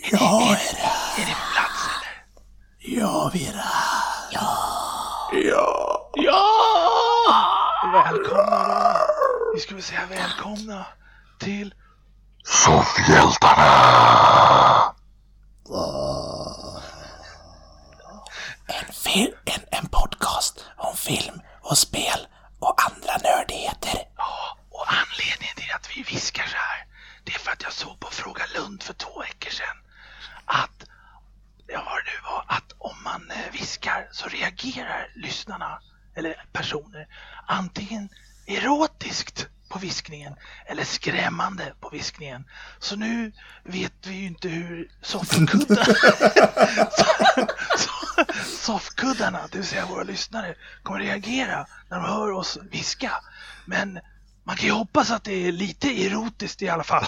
Ja, Är det på plats eller? ja, Vera. Välkomna då. Vi ska väl säga välkomna till Soffhjältarna! En podcast om film och spel och andra nördigheter. Ja, och anledningen till att vi viskar så här, det är för att jag såg på Fråga Lund för 2 veckor sedan att, att om man viskar så reagerar lyssnarna eller personer antingen erotiskt på viskningen eller skrämmande på viskningen. Så nu vet vi ju inte hur soffkuddarna, det vill säga våra lyssnare, kommer reagera när de hör oss viska. Men man kan ju hoppas att det är lite erotiskt i alla fall.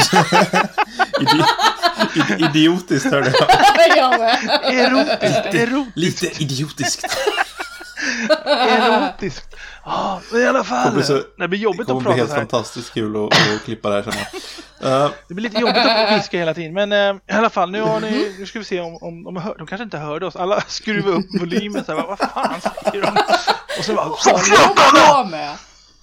Idiotiskt hörde jag. Erotiskt. Lite idiotiskt. Erotiskt. Ja, men i alla fall. Det blir jobbigt att prata så här. Det kommer bli helt fantastiskt kul att klippa det här sen. Det blir lite jobbigt att viska hela tiden. Men i alla fall, nu ska vi se om de kanske inte hörde oss. Alla skruvar upp volymen så här, vad fan säger de? Och så bara med.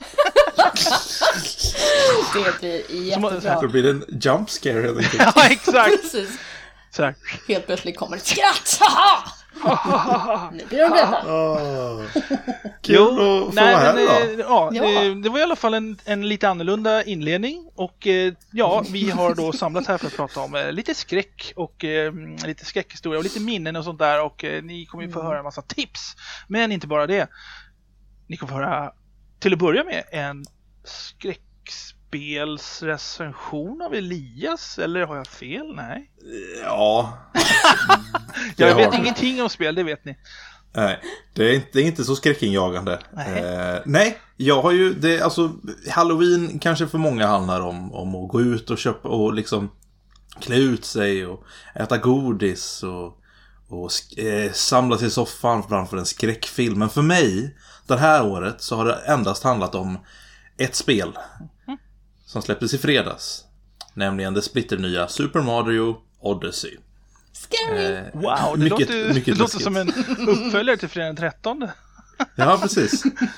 Det blir jättebra. Då blir det en jump scare helt enkelt. Ja, exakt. Precis. Så här. Helt plötsligt kommer ett skratt. Nu blir de rädda. Kul att få vara här då. Det var i alla fall en lite annorlunda inledning. Och vi har då samlats här för att prata om lite skräck och lite skräckhistoria och lite minnen och sånt där. Och ni kommer ju få höra en massa tips. Men inte bara det. Ni kommer få höra till att börja med en skräckspelsrecension av Elias. Eller har jag fel? Nej. Ja. Jag vet ingenting om spel, det vet ni. Nej, det är inte så skräckinjagande. Nej, jag har ju Halloween kanske för många handlar om att gå ut och köpa och liksom klä ut sig och äta godis och samlas i soffan framför en skräckfilm. Men för mig, det här året, så har det endast handlat om ett spel som släpptes i fredags. Nämligen det splitternya Super Mario Odyssey. Scary. Wow, det låter som en uppföljare till fredag den 13. Ja, precis.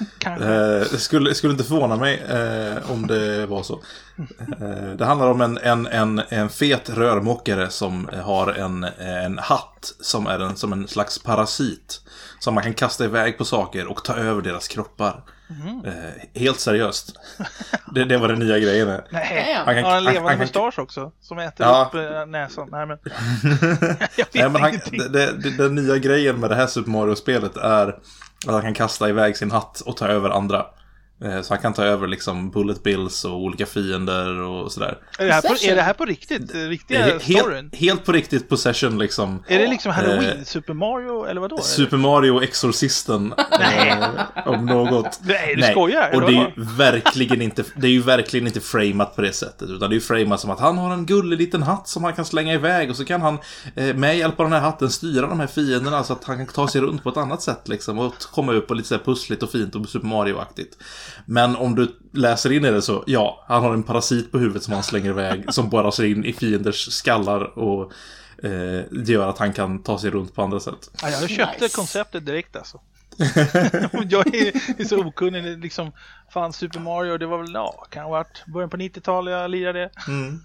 Skulle inte förvåna mig om det var så. Det handlar om en fet rörmokare som har en hatt som är som en slags parasit som man kan kasta iväg på saker och ta över deras kroppar. Helt seriöst. Det var den nya grejen. Nej, han har en levande mustasch också som äter upp näsan. Nej, men jag vet ingenting. Den nya grejen med det här Super Mario-spelet är att han kan kasta iväg sin hatt och ta över andra. Så han kan ta över liksom bullet bills och olika fiender och sådär. Är det här på riktigt? Riktiga storyn? Helt på riktigt possession liksom. Är det liksom Halloween? Super Mario eller vadå? Super Mario Exorcisten om något. Nej, du skojar. Och det är ju verkligen inte framat på det sättet, utan det är ju framat som att han har en gullig liten hatt som han kan slänga iväg och så kan han med hjälp av den här hatten styra de här fienderna så att han kan ta sig runt på ett annat sätt liksom och komma upp och lite så här pussligt och fint och Super Mario-aktigt. Men om du läser in i det så, han har en parasit på huvudet som han slänger iväg som bara ser in i fienders skallar och det gör att han kan ta sig runt på andra sätt. Ja, jag köpte konceptet direkt alltså. Jag är så okunnig liksom, fan Super Mario, det var väl kan ha varit början på 90-talet jag lirade det.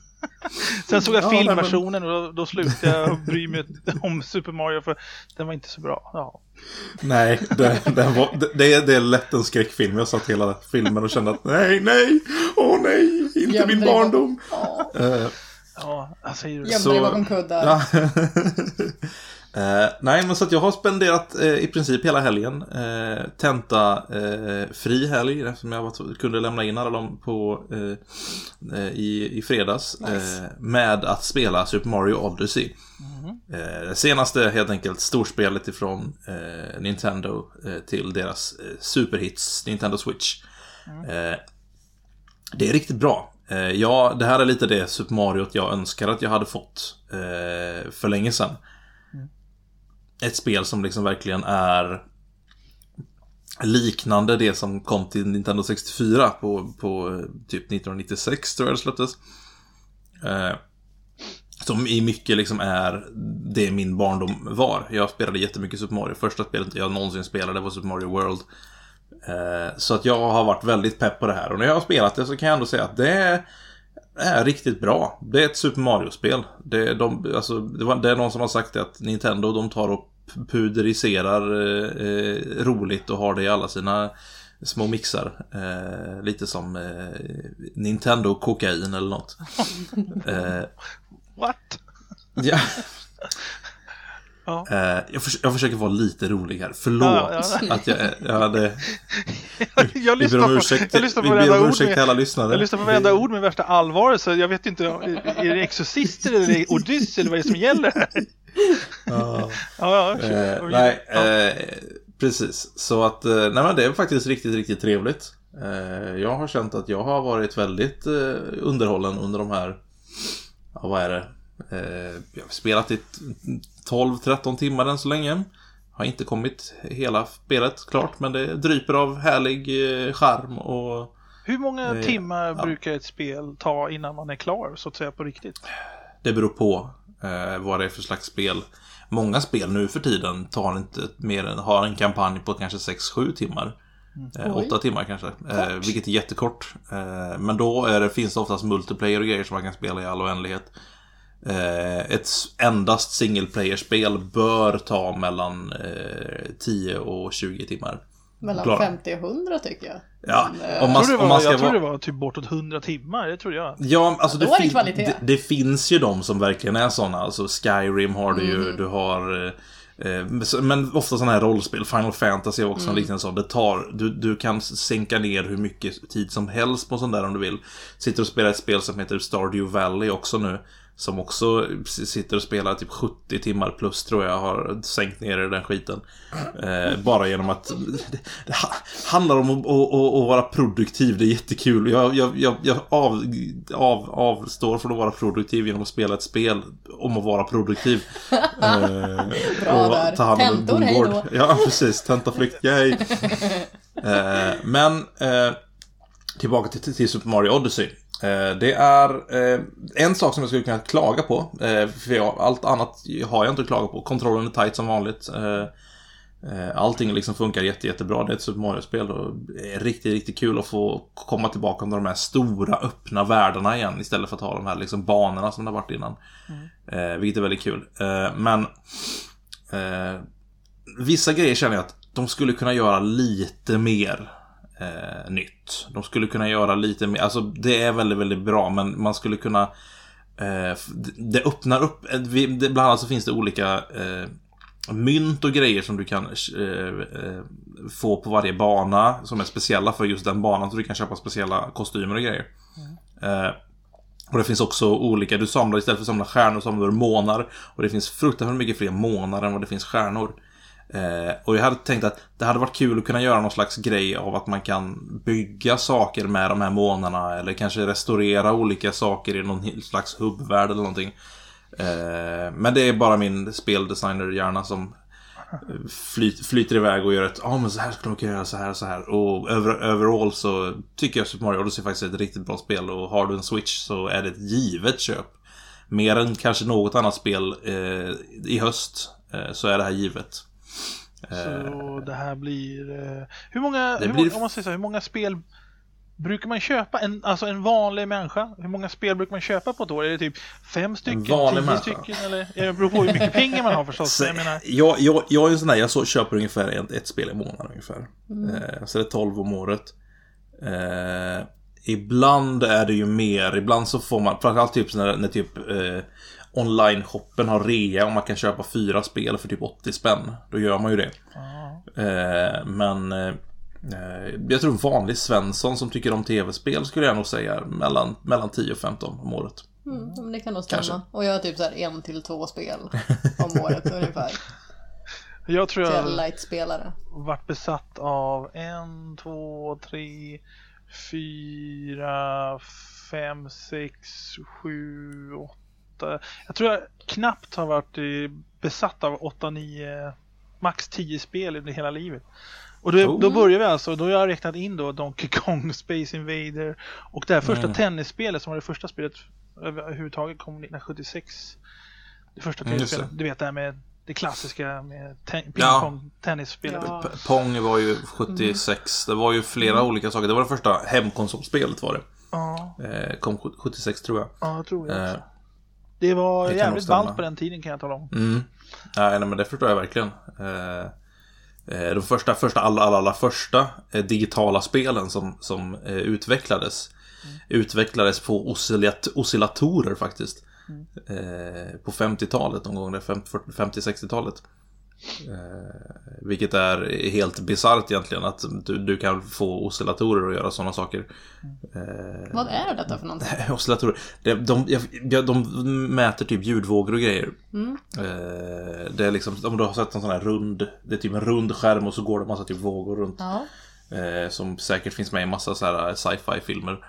Sen såg jag filmversionen och då slutade jag bry mig om Super Mario för den var inte så bra. Nej, det är lätt en skräckfilm. Jag satt hela filmen och kände att nej, inte min barndom. Jag säger det. Gömde dig bakom kuddar. Nej, men så att jag har spenderat i princip hela helgen tenta fri helg eftersom jag kunde lämna in alla dem på i fredags. Nice. Med att spela Super Mario Odyssey. Det senaste helt enkelt storspelet ifrån Nintendo till deras superhits Nintendo Switch. Det är riktigt bra. Det här är lite det Super Mario jag önskar att jag hade fått för länge sedan. Ett spel som liksom verkligen är liknande det som kom till Nintendo 64 på typ 1996 tror jag det släpptes. som i mycket liksom är det min barndom var. Jag spelade jättemycket Super Mario. Första spelet jag någonsin spelade var Super Mario World. Så att jag har varit väldigt pepp på det här. Och när jag har spelat det så kan jag ändå säga att det är riktigt bra. Det är ett Super Mario-spel. Det är någon som har sagt att Nintendo, de tar och puderiserar roligt och har det i alla sina små mixar. Lite som Nintendo kokain eller något. What? Ja. Ja. Jag försöker vara lite rolig här. Förlåt att jag det. Jag lyssnar på varenda ord med värsta allvar, så jag vet inte, är det Exorcister eller är det Odyss eller vad är det som gäller? Precis. Så att nej, men det är faktiskt riktigt, riktigt trevligt. Jag har känt att jag har varit väldigt underhållen under de här, vad är det? Jag har spelat i 12-13 timmar än så länge. Har inte kommit hela spelet klart, men det dryper av härlig charm och... Hur många timmar brukar ett spel ta innan man är klar, så att säga, på riktigt? Det beror på vad det är för slags spel. Många spel nu för tiden tar inte mer än, har en kampanj på kanske 6-7 timmar. 8 timmar kanske, vilket är jättekort. Men då finns det oftast multiplayer och grejer som man kan spela i all oändlighet. Ett endast singleplayer-spel bör ta mellan 10 och 20 timmar. Mellan 50 och 100 tycker jag. Ja, jag tror det var typ bortåt 100 timmar, det tror jag. Ja, alltså det finns ju de som verkligen är såna. Alltså Skyrim har du ju, du har... men ofta sådana här rollspel, Final Fantasy är också en liknande sån. Det tar, du kan sänka ner hur mycket tid som helst på sån där om du vill. Sitter och spelar ett spel som heter Stardew Valley också nu, som också sitter och spelar typ 70 timmar plus, tror jag, har sänkt ner i den skiten. Bara genom att det handlar om att vara produktiv. Det är jättekul. Jag avstår från att vara produktiv genom att spela ett spel om att vara produktiv. Bra där. Tentor, hej då. Ja, precis. Tentaflykt, yay. Men tillbaka till Super Mario Odyssey. Det är en sak som jag skulle kunna klaga på, för allt annat har jag inte klagat på. Kontrollen är tight som vanligt. Allting liksom funkar jättebra. Det är ett Super Mario-spel och det är riktigt, riktigt kul att få komma tillbaka till de här stora öppna världarna igen, istället för att ha de här liksom banorna som det har varit innan. Vilket är väldigt kul. Men vissa grejer känner jag att de skulle kunna göra lite mer nytt. De skulle kunna göra lite mer, alltså det är väldigt, väldigt bra, men man skulle kunna det öppnar upp, bland annat så finns det olika mynt och grejer som du kan få på varje bana som är speciella för just den banan, så du kan köpa speciella kostymer och grejer. Och det finns också olika, du samlar, istället för att samla stjärnor samlar du månar, och det finns fruktansvärt mycket fler månar än vad det finns stjärnor. Och jag hade tänkt att det hade varit kul att kunna göra någon slags grej av att man kan bygga saker med de här månaderna, eller kanske restaurera olika saker i någon slags hubbvärld eller någonting. Men det är bara min speldesigner-hjärna som flyter iväg och gör ett men så här ska man kunna göra, så här och så här. Och overall så tycker jag Super Mario Odyssey faktiskt är ett riktigt bra spel, och har du en Switch så är det ett givet köp. Mer än kanske något annat spel i höst så är det här givet. Så det här blir hur många spel brukar man köpa, en vanlig människa? Hur många spel brukar man köpa på ett år? Är det typ 5 stycken, 10 stycken, eller det beror på hur mycket pengar man har förstås. Så, jag är en sån där, jag köper ungefär ett spel i månaden ungefär. Så det är 12 om året. Ibland är det ju mer, ibland så får man framförallt typ när typ online-shoppen har rea och man kan köpa 4 spel för typ 80 spänn. Då gör man ju det. Men jag tror en vanlig Svensson som tycker om tv-spel skulle jag nog säga mellan 10 och 15 om året. Det kan nog stämma. Kanske. Och jag har typ så här 1 till 2 spel om året ungefär. Jag tror jag light-spelare. Varit besatt av 1, 2, 3, 4, 5, 6, 7, 8. Jag tror jag knappt har varit besatt av 8-9 max 10 spel under hela livet. Och då börjar vi alltså, då har jag räknat in då Donkey Kong, Space Invader och det här första tennisspelet som var det första spelet överhuvudtaget kom 1976. Det första tennisspelet, du vet det här med det klassiska med ping-pong-tennisspelet. Ja. Pong var ju 76, det var ju flera olika saker. Det var det första hemkonsolspelet var det. Ja. Kom 76 tror jag. Ja, jag tror jag också. Det var jävligt ballt på den tiden kan jag tala om. Nej, men det förstår jag verkligen. De första allra första digitala spelen som utvecklades på oscillatorer faktiskt. På 50-talet någon gång, 50-60-talet. Vilket är helt bisarrt egentligen att du kan få oscillatorer och göra sådana saker. Vad är detta för någonting? Oscillatorer. De mäter typ ljudvågor och grejer. Det är liksom, om du har sett en sån här rund, det är typ en rund skärm och så går det en massa typ vågor runt. Ja. Som säkert finns med i en massa så här sci-fi-filmer.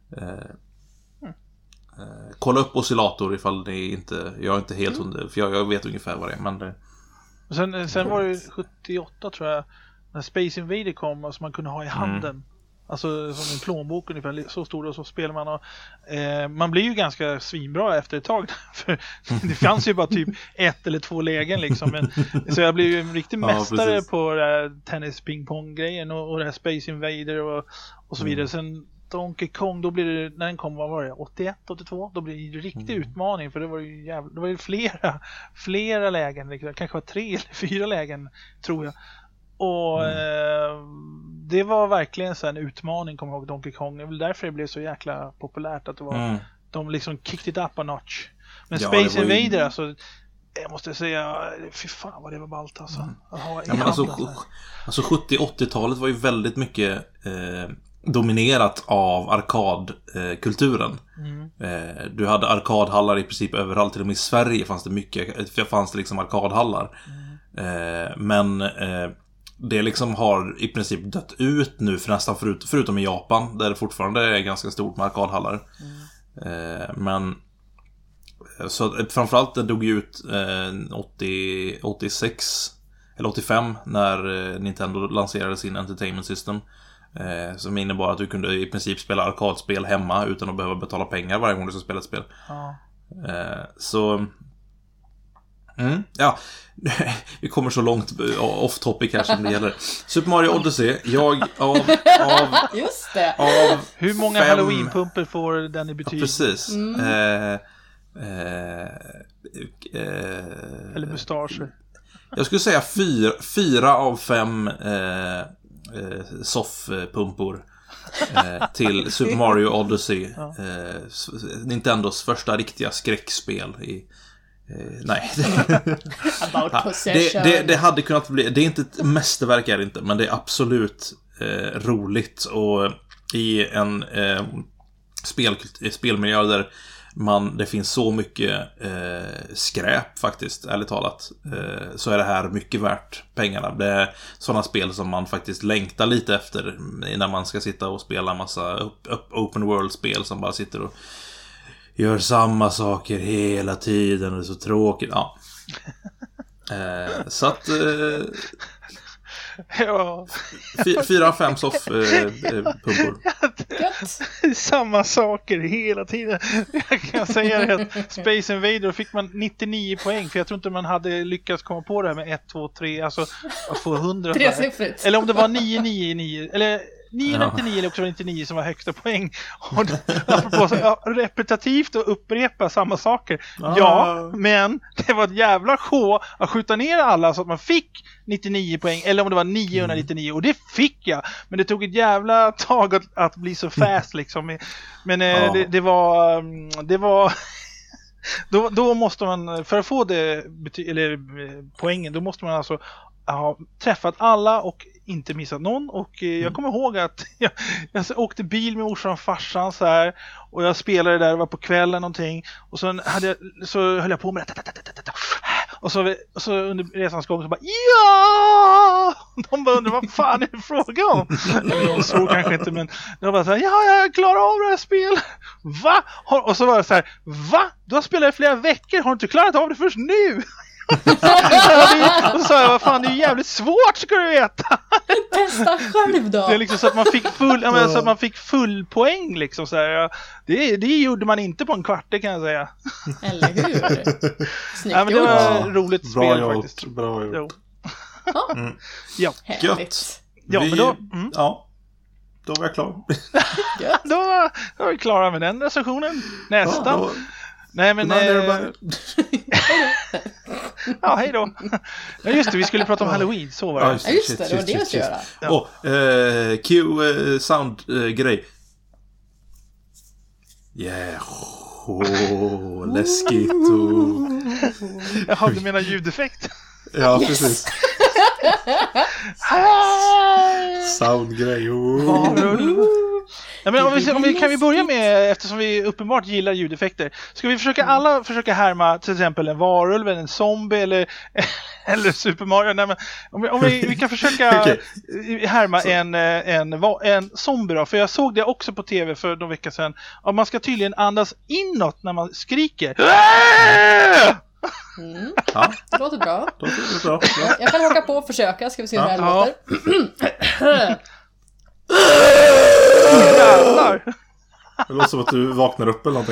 Kolla upp oscillator ifall det inte, jag är inte helt hundra, för jag vet ungefär vad det är, men det... Sen var det 78 tror jag när Space Invader kom och som man kunde ha i handen. Alltså som en plånbok ungefär så stor, och så spelar man och man blir ju ganska svinbra efter ett tag för det fanns ju bara typ 1 eller 2 lägen liksom, men, så jag blev ju en riktig mästare på tennis ping-pong grejen och det här Space Invader och så vidare. Sen Donkey Kong, då blir det, när den kom, vad var det? 81, 82, då blir det en riktig utmaning, för det var ju det var ju flera lägen, liksom. Kanske var 3 eller 4 lägen tror jag. Och det var verkligen så en utmaning, kommer jag ihåg, Donkey Kong. Det är väl därför det blev så jäkla populärt, att det var de liksom kicked it up a notch. Men Space Invader, alltså jag måste säga, fy fan vad det var ballt alltså. Alltså 70-80-talet var ju väldigt mycket dominerat av arkadkulturen. Du hade arkadhallar i princip överallt, till och med i Sverige fanns det liksom arkadhallar. Men det liksom har i princip dött ut nu för nästan förutom i Japan, där det fortfarande är ganska stort med arkadhallar. Men så framförallt det dog ut 86 eller 85 när Nintendo lanserade sin Entertainment System, som innebar att du kunde i princip spela arkadspel hemma utan att behöva betala pengar varje gång du ska spela ett spel. Så ja, vi kommer så långt off topic här som det gäller. Super Mario Odyssey, just det. Hur många Halloween-pumper får den i betyg? Ja, precis. Eller mustascher. Jag skulle säga 4 av 5 soffpumpor till Super Mario Odyssey. Nintendos första riktiga skräckspel i nej. Det hade kunnat bli, det är inte ett mästerverk, är det inte, men det är absolut roligt, och i en spelmiljö där det finns så mycket skräp faktiskt, ärligt talat, så är det här mycket värt pengarna. Det är sådana spel som man faktiskt längtar lite efter när man ska sitta och spela massa open world-spel som bara sitter och gör samma saker hela tiden, och det är så tråkigt. Ja. Så att 4 av 5 soffpumpor. Samma saker hela tiden. Jag kan säga det att Space Invader fick man 99 poäng, för jag tror inte man hade lyckats komma på det här med 1, 2, 3, alltså att få 100. Eller om det var 999 eller 999 eller också 99 som var högsta poäng. Och apropå repetitivt och upprepa samma saker. Ja, men det var ett jävla sjå att skjuta ner alla så att man fick 99 poäng, eller om det var 999, och det fick jag. Men det tog ett jävla tag att bli så fast liksom. Men det var då måste man, för att få det poängen, då måste man alltså ha träffat alla och inte missat någon. Och jag kommer ihåg att jag åkte bil med morsan och farsan så här, och jag spelade där, det var på kvällen någonting, och så höll jag på med det. Och så under resans gång så bara ja! De bara undrar vad fan är det fråga om? De såg kanske inte, men de bara så här, ja, jag klarar av det här spelet. Va? Och så var det så här, va? Du har spelat i flera veckor, har du inte klarat av det först nu? Och så sa jag, vad fan, det är jävligt svårt, ska du veta. Testa själv då. Det är liksom så att man fick full poäng liksom så här. Det gjorde man inte på en kvart, det kan jag säga. Eller hur? Snyggt Ja, men det var roligt Bra spel gjort, faktiskt. bra gjort. Jo. Ja, Ja. härligt. Ja, men då... Ja, då var jag klar. Gött. Då är vi klara med den recensionen. Nästa. Ja, då, Nej, men... ja, hej då. Ja, just det, vi skulle prata om Halloween, så var det. Ja, just det, det var det jag skulle göra. Ja. Q sound-grej. Yeah. Läskigt. Jaha, du menar ljudeffekt? Ja, precis. Soundgrej. Ja, men kan vi börja med, eftersom vi uppenbart gillar ljudeffekter, ska vi alla försöka härma till exempel en varulv, en zombie eller Super Mario? Nej, men om vi kan försöka härma en zombie då, för jag såg det också på tv för några veckor sedan. Och man ska tydligen andas inåt när man skriker. Ja, det låter bra. Jag kan haka på och försöka, ska vi se hur det här låter. Jävlar. Det låter som att du vaknar upp eller någonting.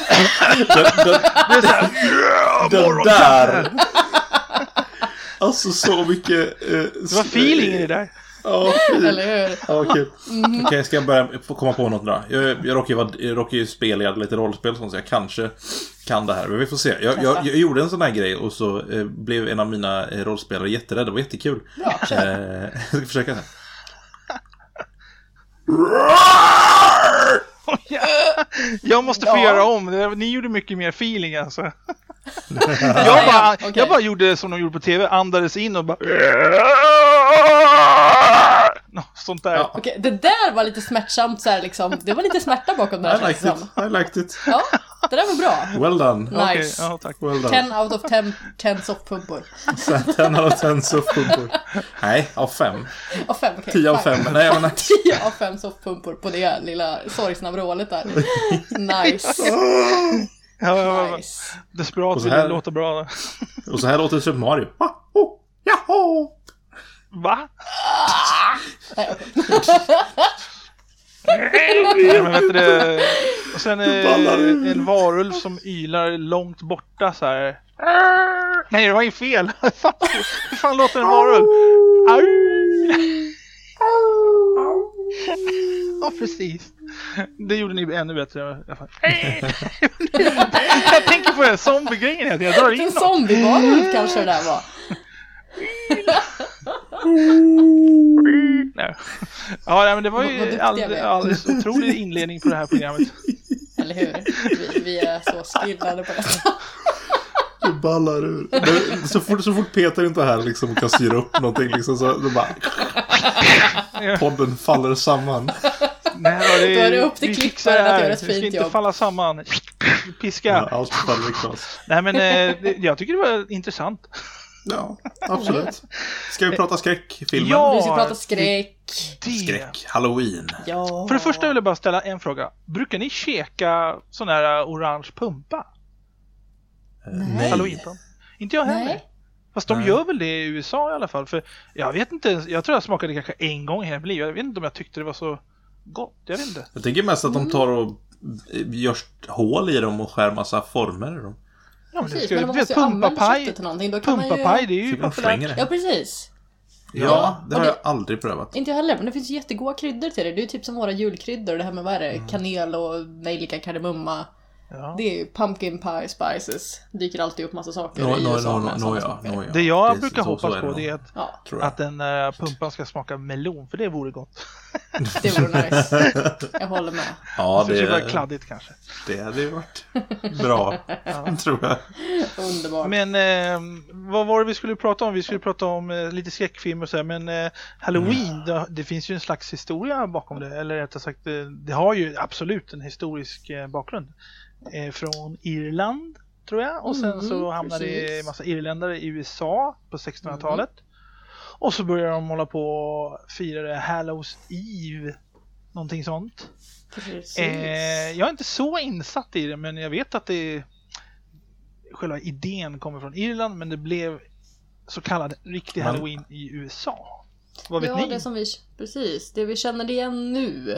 Den där. Alltså så mycket... Det var feeling i det där. Ja, Eller hur? ja, kul. Okej, ska jag börja få komma på något då? Jag råkar ju spela, jag hade lite rollspel så jag kanske kan det här. Men vi får se. Jag gjorde en sån här grej och så blev en av mina rollspelare jätterädd. Det var jättekul. Bra, jag ska försöka här. Jag måste få göra om. Ni gjorde mycket mer feeling alltså. Jag bara gjorde som de gjorde på tv. Andades in och bara... sånt där. Ja. Okej, det där var lite smärtsamt så här, liksom. Det var lite smärta bakom det här. I liked it. Ja, det där var bra. Well done. Nice. Okay, tack. Well done. 10 out of 10 softpumpor. 10 out of 10 softpumpor. Nej, av 5. Av 5, okej. 10 av 5. Nej, men 10 av 5 softpumpor på det lilla sorgsna vrålet där. Nice. Nice. Desperat vill det låta bra. Och så här låter Super Mario. Jaha! Va? Nej, okej. Men vet du, och sen en varulv som ylar långt borta så här. Nej, det var ju fel. Hur fan låter en varulv? Ja, precis. Det gjorde ni ännu bättre. Jag tänker på den zombie-grejen. Jag drar in en zombie-varulv kanske det där var. Ja, men det var ju alldeles otrolig inledning på det här programmet. Eller hur? Vi är så skillade på detta. Du ballar ur. Men så fort Peter inte är här liksom, kan styra upp någonting liksom, så bara... Podden faller samman. Nej, då är det upp till klipparen att göra ett fint jobb. Det ska inte falla samman. Piska. Ja, allt faller i knas. Nej, men jag tycker det var intressant. Ja, absolut. Ska vi prata skräckfilmer? Ja, vi ska prata skräck. Skräck, Halloween. Ja. För det första vill jag bara ställa en fråga. Brukar ni käka sån här orange pumpa? Nej. Halloween-pumpa? Inte jag heller. Nej. Fast de gör väl det i USA i alla fall. För jag vet inte, jag tror jag smakade kanske en gång i hela mitt liv. Jag vet inte om jag tyckte det var så gott. Jag vet inte. Jag tänker mest att de tar och gör hål i dem och skär massa former i dem. Ja, men Precis, det men de måste ju använda köttet till någonting. Då kan pumpapaj, det är ju populärt. Ja, precis. Ja, det har jag aldrig prövat. Inte jag heller, men det finns jättegoda kryddor till det. Det är ju typ som våra julkryddor. Det här med vad är det? Kanel och nejlika, kardemumma. Ja. Det är ju pumpkin pie spices. Dyker alltid upp massa saker i USA. Det jag brukar hoppas på det är att den pumpan ska smaka melon. För det vore gott. Det vore nice. Jag håller med. Ja, det var kladdigt kanske. Det hade ju varit bra, tror jag. Underbart. Men vad var det vi skulle prata om? Vi skulle prata om lite skräckfilm och så här. Men Halloween, det finns ju en slags historia bakom det. Eller rättare sagt, det har ju absolut en historisk bakgrund. Från Irland, tror jag. Och sen så hamnade det en massa irländare i USA på 1600-talet. Och så började de hålla på och fira det Hallows Eve. Någonting sånt. Jag är inte så insatt i det, men jag vet att det själva idén kommer från Irland, men det blev så kallad riktig Halloween i USA. Vad vet ni? Det vi känner igen nu,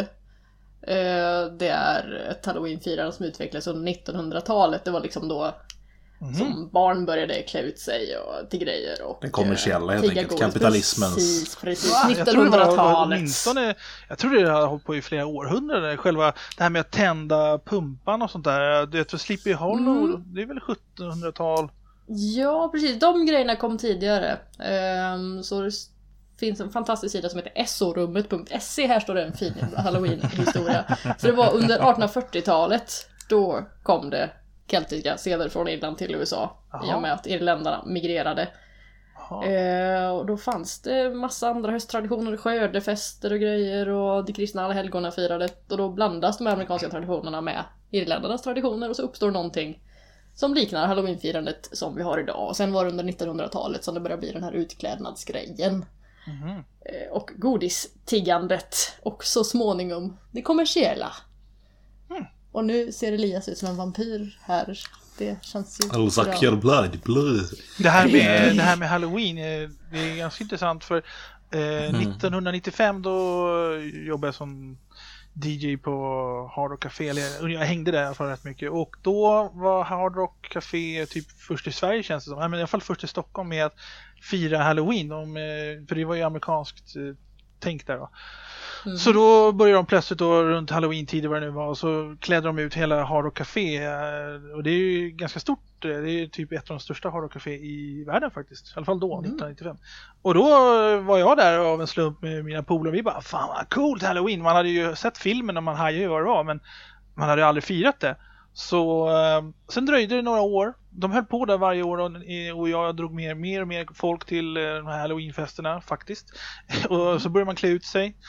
det är ett Halloween-firande som utvecklades under 1900-talet. Det var liksom då som barn började klä ut sig och till grejer. Och den kommersiella helt enkelt, kapitalismens. Precis. 1900-talet. Jag tror det har hållit på i flera århundraden. Själva det här med att tända pumpan och sånt där. Det är för Sleepy Hollow, det är väl 1700-tal? Ja, precis. De grejerna kom tidigare. Så det finns en fantastisk sida som heter esorummet.se. Här står det en fin Halloween-historia. Så det var under 1840-talet. Då kom det keltiska seder från Irland till USA. I och med att irländarna migrerade. Och då fanns det massa andra hösttraditioner, skördefester och grejer, och de kristna allhelgona firade. Och då blandas de amerikanska traditionerna med irländarnas traditioner, och så uppstår någonting som liknar Halloween-firandet som vi har idag. Och sen var det under 1900-talet som det började bli den här utklädnadsgrejen. Och godistiggandet, och så småningom det kommersiella. Och nu ser Elias ut som en vampyr här. Det känns ju bra. Det här med Halloween, det är ganska intressant, för 1995 då jobbade jag som DJ på Hard Rock Café. Jag hängde där för rätt mycket. Och då var Hard Rock Café typ först i Sverige, känns det som. Men i alla fall först i Stockholm med att fira Halloween. För det var ju amerikanskt tänk där då. Så då började de plötsligt då runt Halloween-tider vad det nu var, och så klädde de ut hela Hard Rock Café, och det är ju ganska stort, det är typ ett av de största Hard Rock Café i världen faktiskt, i alla fall då, 1995. Och då var jag där av en slump med mina polare, vi bara, fan vad coolt Halloween, man hade ju sett filmen och man hade ju vad det var, men man hade aldrig firat det. Så sen dröjde det några år. De höll på där varje år, och jag drog mer och mer folk till de här Halloween-festerna faktiskt. Och så började man klä ut sig.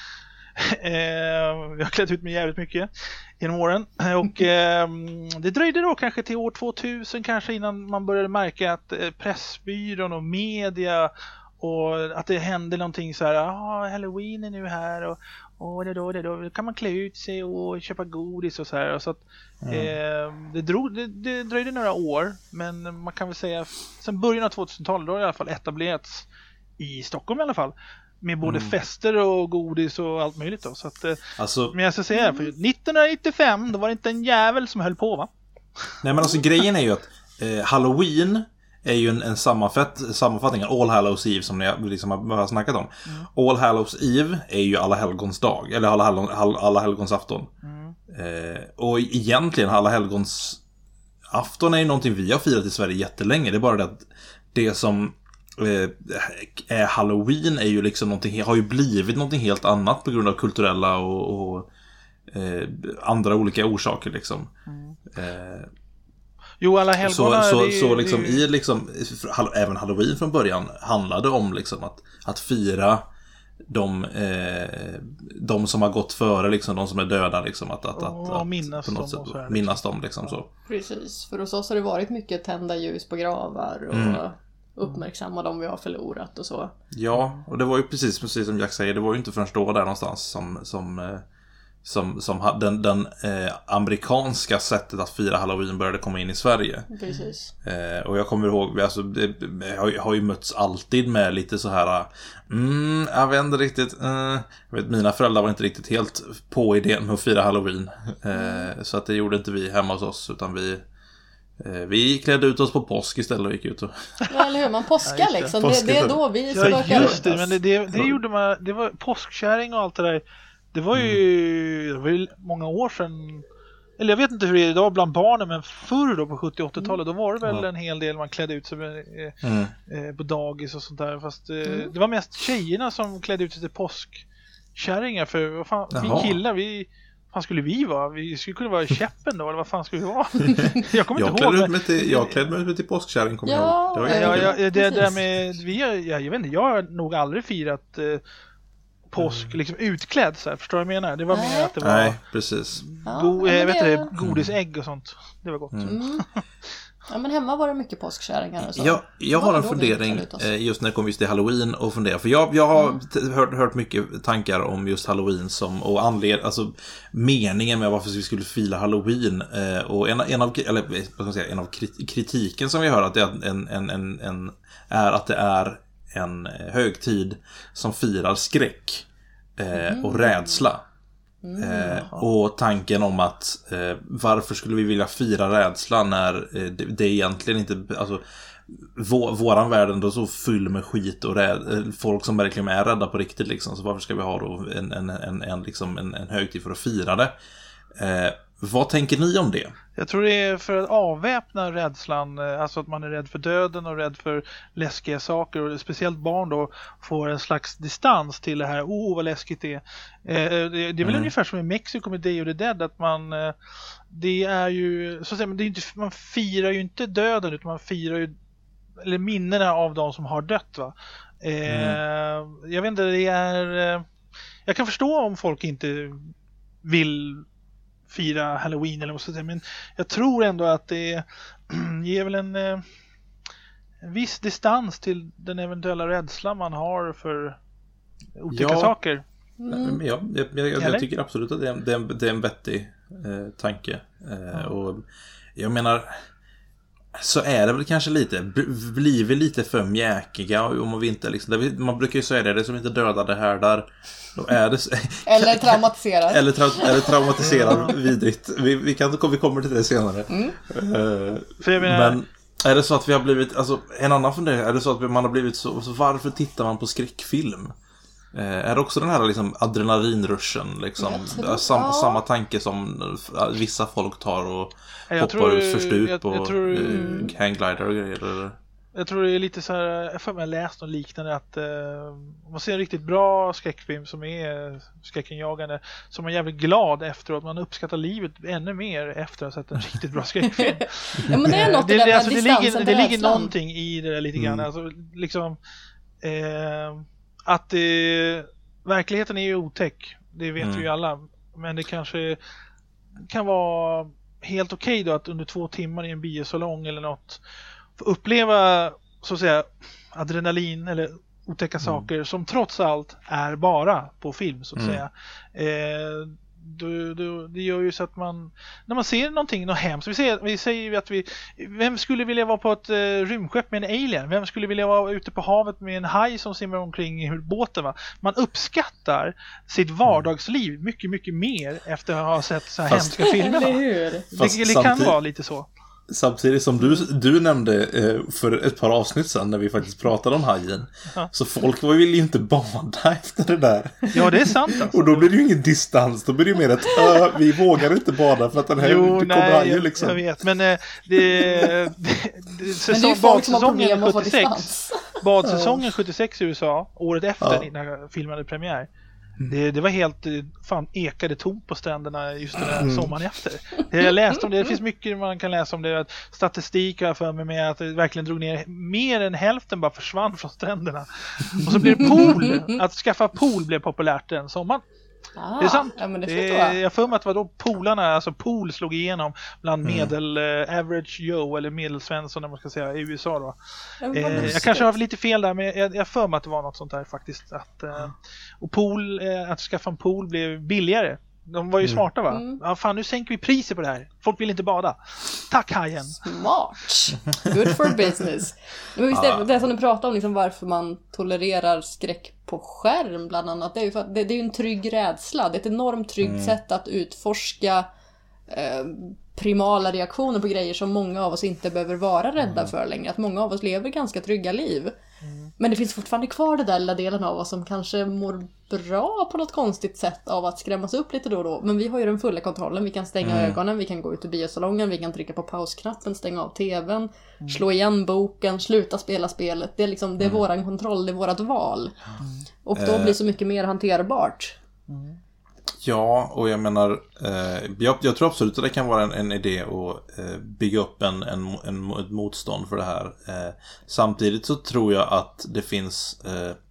Jag har klätt ut mig jävligt mycket genom åren. Och det dröjde då kanske till år 2000 kanske innan man började märka att Pressbyrån och media, och att det hände någonting så här, Halloween är nu här, och då kan man klä ut sig och köpa godis och så här. Så att, det dröjde några år, men man kan väl säga sen början av 2000-talet då har det i alla fall etablerats i Stockholm i alla fall, med både fester och godis och allt möjligt då. Så att, men jag ska säga, för 1995 då var det inte en jävel som höll på, va? Nej, men alltså grejen är ju att Halloween är ju en sammanfattning av All Hallows Eve som ni liksom har snackat om. All Hallows Eve är ju Alla helgons dag, eller Alla helgons afton. Och egentligen Alla helgons afton är ju någonting vi har firat i Sverige jättelänge. Det är bara det att det som Halloween är ju liksom någonting, har ju blivit någonting helt annat på grund av kulturella och andra olika orsaker liksom. Jo, alla helgona så liksom i liksom även Halloween från början handlade om liksom att fira de som har gått före liksom, de som är döda liksom, att minnas på något sätt minnas dem liksom, så. Precis, för hos oss har det varit mycket tända ljus på gravar och uppmärksamma dem vi har förlorat och så. Ja, och det var ju precis som Jack säger, det var ju inte förrän då där någonstans som den amerikanska sättet att fira Halloween började komma in i Sverige. Precis. Och jag kommer ihåg, alltså, har ju mötts alltid med lite så här jag vet inte riktigt mina föräldrar var inte riktigt helt på idén med att fira Halloween. Så att det gjorde inte vi hemma hos oss, utan vi klädde ut oss på påsk istället och gick ut och... Ja, eller hur? Man påskar liksom. Det är då vi spökar just det, men det gjorde man. Det var påskkärring och allt det där. Det var ju många år sedan. Eller jag vet inte hur det är idag bland barnen, men förr då på 70-80-talet då var det väl en hel del man klädde ut sig på dagis och sånt där. Fast det var mest tjejerna som klädde ut sig till påskkärringar. För vad fan, vi killar, vad fan skulle vi vara? Vi skulle kunna vara käppen då, eller vad fan skulle vi vara? Jag kommer inte ihåg. Jag klädde mig till påskkärring, kommer jag ihåg. Det där med jag vet inte, jag har nog aldrig firat påsk liksom utklädd så här, förstår du vad jag menar? Det var mer att det var nej, precis. godisägg och sånt. Det var gott. Ja, men hemma var det mycket påskkärringar och så. Jag har en fundering just när det kommer just till Halloween och fundera. För jag har hört mycket tankar om just Halloween och alltså meningen med varför vi skulle fira Halloween. Och en av kritiken som vi hör att det är att det är en högtid som firar skräck och rädsla. Och tanken om att varför skulle vi vilja fira rädsla när det egentligen inte, alltså våran värld ändå så full med skit och folk som verkligen är rädda på riktigt liksom, så varför ska vi ha då en högtid för att fira det? Vad tänker ni om det? Jag tror det är för att avväpna rädslan, alltså att man är rädd för döden och rädd för läskiga saker, och speciellt barn då får en slags distans till det här, vad läskigt det är. Det är väl ungefär som i Mexiko med Day of the Dead, att man, det är ju, så att säga, men det är inte, man firar ju inte döden, utan man firar ju eller minnena av de som har dött, va. Jag vet inte, det är, jag kan förstå om folk inte vill fira Halloween eller vad så, men jag tror ändå att det ger väl en viss distans till den eventuella rädsla man har för olika saker. Jag tycker absolut att det är en vettig tanke. Och jag menar, så är det väl kanske blir vi lite för mjäkiga om vi inte liksom, man brukar ju säga det som inte dödade härdar, då är det eller traumatiserad eller traumatiserad vidrigt. Vi kommer till det senare. För jag menar, men är det så att vi har blivit, alltså en annan fundering, är det så att man har blivit så varför tittar man på skräckfilm? Är det också den här liksom adrenalinruschen liksom, samma tanke som vissa folk tar och hoppar ut för stup och hangglider och grejer, eller? Jag tror det är lite så här, jag får mig läst något liknande, att om man ser en riktigt bra skräckfilm som är skräckenjagande, så är man jävligt glad efteråt, man uppskattar livet ännu mer efter att ha sett en riktigt bra skräckfilm. Ja, men det är något det ligger någonting i det där lite grann, alltså liksom att verkligheten är ju otäck, det vet vi ju alla, men det kanske kan vara helt okej då att under 2 timmar i en biosalong eller något få uppleva, så att säga, adrenalin eller otäcka saker som trots allt är bara på film, så att säga. Det gör ju så att man, när man ser något hemskt, vi säger att vem skulle vilja vara på ett rymdskepp med en alien? Vem skulle vilja vara ute på havet med en haj som simmar omkring i båten, va? Man uppskattar sitt vardagsliv mycket, mycket mer efter att ha sett så här hemska filmer, det kan vara lite så. Samtidigt som du nämnde för ett par avsnitt sedan när vi faktiskt pratade om hajen, så folk vill ju inte bada efter det där. Ja, det är sant alltså. Och då blir det ju ingen distans, då blir det ju mer att vi vågar inte bada för att den här kommer hajen liksom. Jag vet, men det är ju folk som har problem att få distans. Badsäsongen 76 i USA, året efter när filmen hade premiär. Det var helt ekade tomt på stränderna just den här sommaren efter. Jag läste om det finns mycket man kan läsa om det, att statistik har för mig med att det verkligen drog ner, mer än hälften bara försvann från stränderna. Och så blir det pool, att skaffa pool blev populärt den sommaren. Det är sant. Ja, men det jag får mig att det var då polarna, alltså pool slog igenom bland average Joe eller medelsvensson, när man ska säga, i USA då. Jag kanske har lite fel där, men jag får mig att det var något sånt där faktiskt, att och pool, att skaffa en pool blev billigare. De var ju smarta, va? Ja, fan, nu sänker vi priser på det här. Folk vill inte bada. Tack, hajen. Smart. Good for business. Men visst är det som du pratar om, liksom varför man tolererar skräck på skärm bland annat. Det är ju för att det är ju en trygg rädsla. Det är ett enormt tryggt sätt att utforska primala reaktioner på grejer som många av oss inte behöver vara rädda för längre. Att många av oss lever ganska trygga liv. Men det finns fortfarande kvar det där lilla delen av oss som kanske mår bra på något konstigt sätt av att skrämmas upp lite då och då. Men vi har ju den fulla kontrollen. Vi kan stänga ögonen, vi kan gå ut i biosalongen, vi kan trycka på pausknappen, stänga av tvn, slå igen boken, sluta spela spelet. Det är liksom, det är våran kontroll, det är vårat val. Och då blir så mycket mer hanterbart. Ja, och jag menar, jag tror absolut att det kan vara en idé att bygga upp ett motstånd för det här. Samtidigt så tror jag att det finns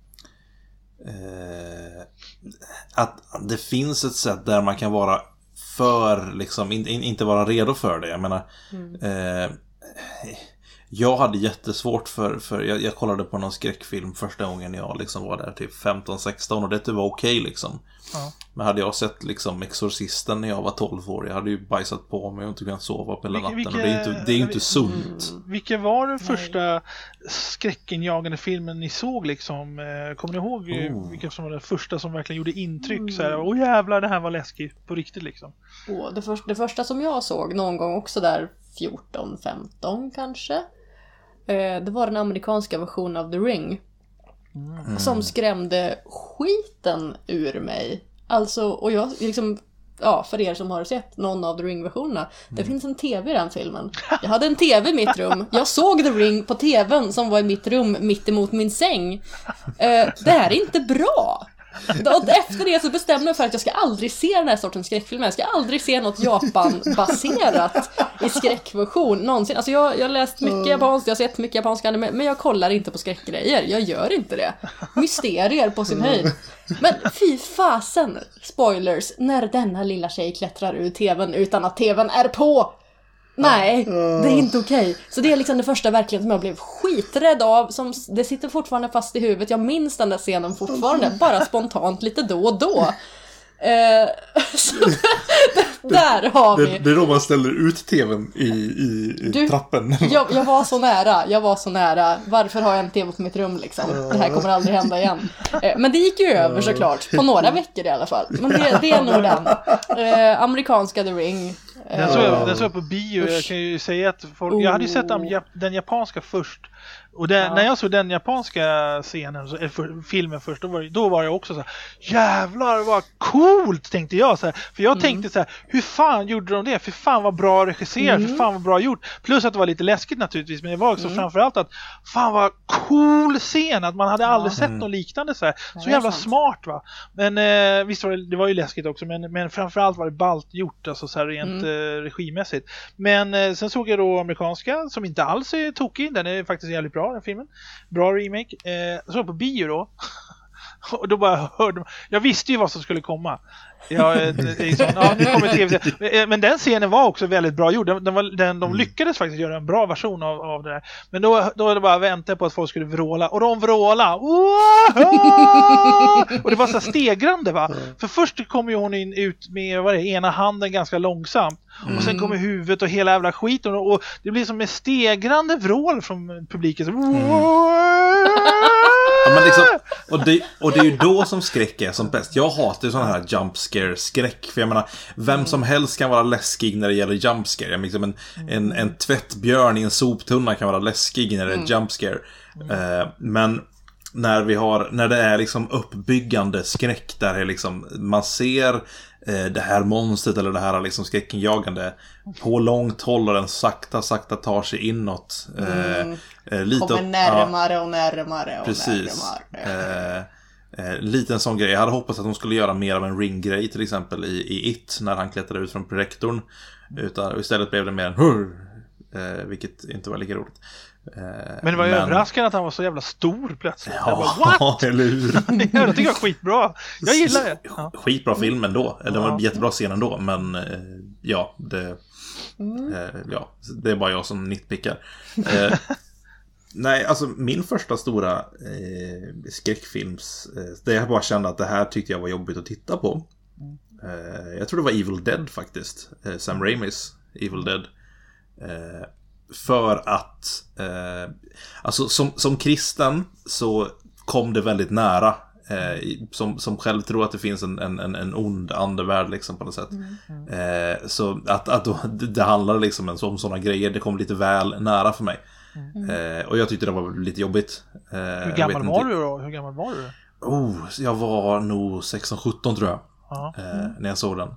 att det finns ett sätt där man kan vara för, liksom, inte vara redo för det. Jag menar, Jag hade jättesvårt för jag kollade på någon skräckfilm första gången jag liksom var där typ 15-16 och det var okej liksom. Ja. Men hade jag sett liksom Exorcisten när jag var 12 år, jag hade ju bajsat på mig och inte kunnat sova på hela natten. Och det är inte sunt. Vilken var den första skräckinjagande filmen ni såg liksom? Kommer ni ihåg vilken som var den första som verkligen gjorde intryck? Så här, jävlar, det här var läskigt på riktigt liksom. Det första som jag såg någon gång också där 14-15 kanske. Det var den amerikanska versionen av The Ring. Som skrämde skiten ur mig. Alltså, och jag liksom, för er som har sett någon av The Ring-versionerna, det finns en tv i den filmen. Jag hade en tv i mitt rum. Jag såg The Ring på tvn som var i mitt rum mitt emot min säng. Det här är inte bra. Efter det så bestämde jag för att jag ska aldrig se den här sortens skräckfilmer. Jag ska aldrig se något Japan-baserat i skräckversion någonsin. Alltså jag har läst mycket japanskt, jag har sett mycket japanska anime, men jag kollar inte på skräckgrejer. Jag gör inte det. Mysterier på sin höjd. Men fy fasen, spoilers, när denna lilla tjej klättrar ur tvn utan att tvn är på. Nej, det är inte okej. Så det är liksom det första verkligen som jag blev skiträdd av. Det sitter fortfarande fast i huvudet. Jag minns den där scenen fortfarande. Bara spontant lite då och då. Så där har vi. Det är då man ställer ut tvn i trappen. Jag var så nära. Varför har jag en tv på mitt rum liksom? Det här kommer aldrig hända igen. Men det gick ju över såklart. På några veckor i alla fall. Men det är nog den. Amerikanska The Ring. Den såg jag på bio. Jag kan ju säga att jag hade ju sett den japanska först. Och när jag såg den japanska scenen, filmen först, då var jag också så här: jävlar vad coolt, tänkte jag så här. För jag tänkte så här: hur fan gjorde de det? För fan vad bra regisserat, för fan vad bra gjort. Plus att det var lite läskigt naturligtvis, men det var också framförallt att fan vad cool scen, att man hade aldrig sett något liknande så här. Så jävla smart, va. Men visst var det var ju läskigt också, men framförallt var det ballt gjort, alltså så här rent regimässigt. Men sen såg jag då amerikanska, som inte alls är tokig, den är faktiskt jävligt bra, den filmen. Bra remake. Så på bio då. Och då bara hörde man. Jag visste ju vad som skulle komma. Nu kommer TV. Men den scenen var också väldigt bra gjord. De lyckades faktiskt göra en bra version av det där. Men då var det bara vänta på att folk skulle vråla. Och de vråla. Och det var så stegrande, va? För först kom ju hon ut med ena handen ganska långsamt. Och sen kommer huvudet och hela jävla skiten. Och det blir som en stegrande vrål från publiken. Ja, men liksom, och det är ju då som skräck är som bäst. Jag hatar ju sån här jump scare skräck. För jag menar, vem som helst kan vara läskig när det gäller jump scare. Jag menar, liksom en tvättbjörn i en soptunna kan vara läskig när det är jump scare. Men när det är liksom uppbyggande skräck, där är liksom, man ser det här monstret eller det här liksom skräckinjagande på långt håll, och den sakta tar sig inåt. Lite kommer närmare och närmare och precis. närmare. Liten sån grej. Jag hade hoppats att de skulle göra mer av en ring-grej till exempel i It, när han klättrade ut från projektorn. Istället blev det mer en vilket inte var lika roligt. Men det var ju överraskande att han var så jävla stor plötsligt. Ja, what? Eller hur? Jag tycker det var skitbra. Jag gillar det. Skitbra film ändå. Det var en jättebra scen ändå. Men det är bara jag som nitpickar. Nej, alltså min första stora skräckfilms, där jag bara kände att det här tyckte jag var jobbigt att titta på. Jag tror det var Evil Dead faktiskt. Sam Raimis Evil Dead. För att alltså som kristen så kom det väldigt nära. Som själv tror att det finns en ond andevärld liksom, på något sätt. Så att då, det handlar liksom om sådana grejer. Det kom lite väl nära för mig. Och jag tyckte det var lite jobbigt. Hur gammal var du då? Hur gammal var du? Jag var nog 16-17 tror jag. När jag såg den.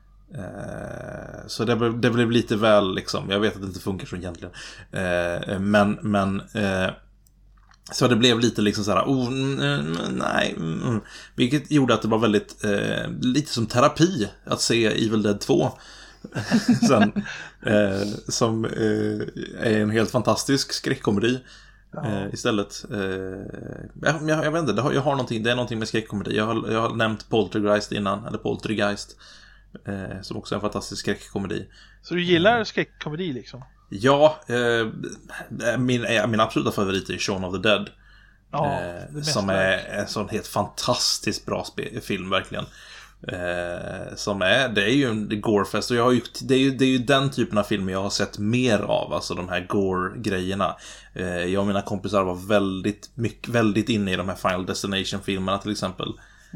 Så det blev lite väl liksom. Jag vet att det inte funkar så egentligen. Men så det blev lite liksom så här. Nej. Vilket gjorde att det var väldigt lite som terapi att se Evil Dead 2. Sen, som är en helt fantastisk skräckkomedi. Istället jag vet inte, jag har någonting, det är någonting med skräckkomedi. Jag har nämnt Poltergeist innan, eller Poltergeist, som också är en fantastisk skräckkomedi. Så du gillar skräckkomedi liksom? Ja, min absoluta favorit är Shaun of the Dead. Som är en sån helt fantastiskt bra film verkligen. Det är ju en gorefest, och det är ju den typen av filmer jag har sett mer av, alltså de här gore-grejerna. Jag och mina kompisar var väldigt inne i de här Final Destination-filmerna till exempel.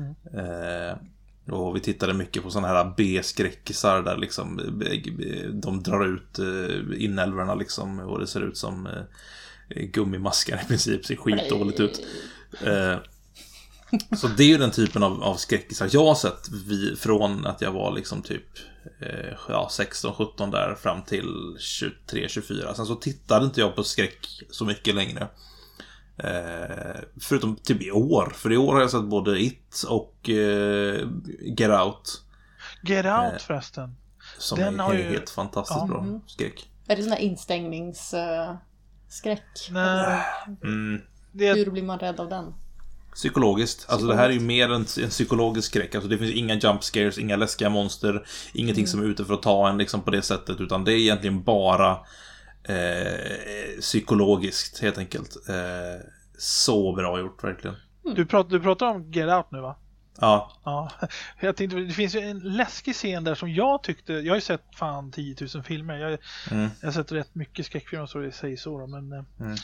Och vi tittade mycket på såna här B-skräckisar där liksom de drar ut inälvorna liksom, och det ser ut som gummimaskar i princip, ser skitdåligt ut. Så det är ju den typen av skräckisar jag har sett från att jag var liksom typ 16-17 där fram till 23-24. Sen så tittade inte jag på skräck så mycket längre. Förutom typ i år. För i år har jag sett både It och Get Out. Get Out förresten. Som den är helt fantastiskt bra skräck. Är det sån här instängningsskräck? Nej. Hur blir man rädd av den? Psykologiskt. Alltså det här är ju mer en psykologisk skräck. Alltså det finns inga jump scares, inga läskiga monster, ingenting som är ute för att ta en liksom på det sättet, utan det är egentligen bara psykologiskt helt enkelt. Så bra gjort verkligen. Du pratar om Get Out nu, va? Ja. Jag tänkte, det finns ju en läskig scen där som jag tyckte, jag har ju sett fan 10 000 filmer. Jag har sett rätt mycket skräckfilmer, så det säger så då, men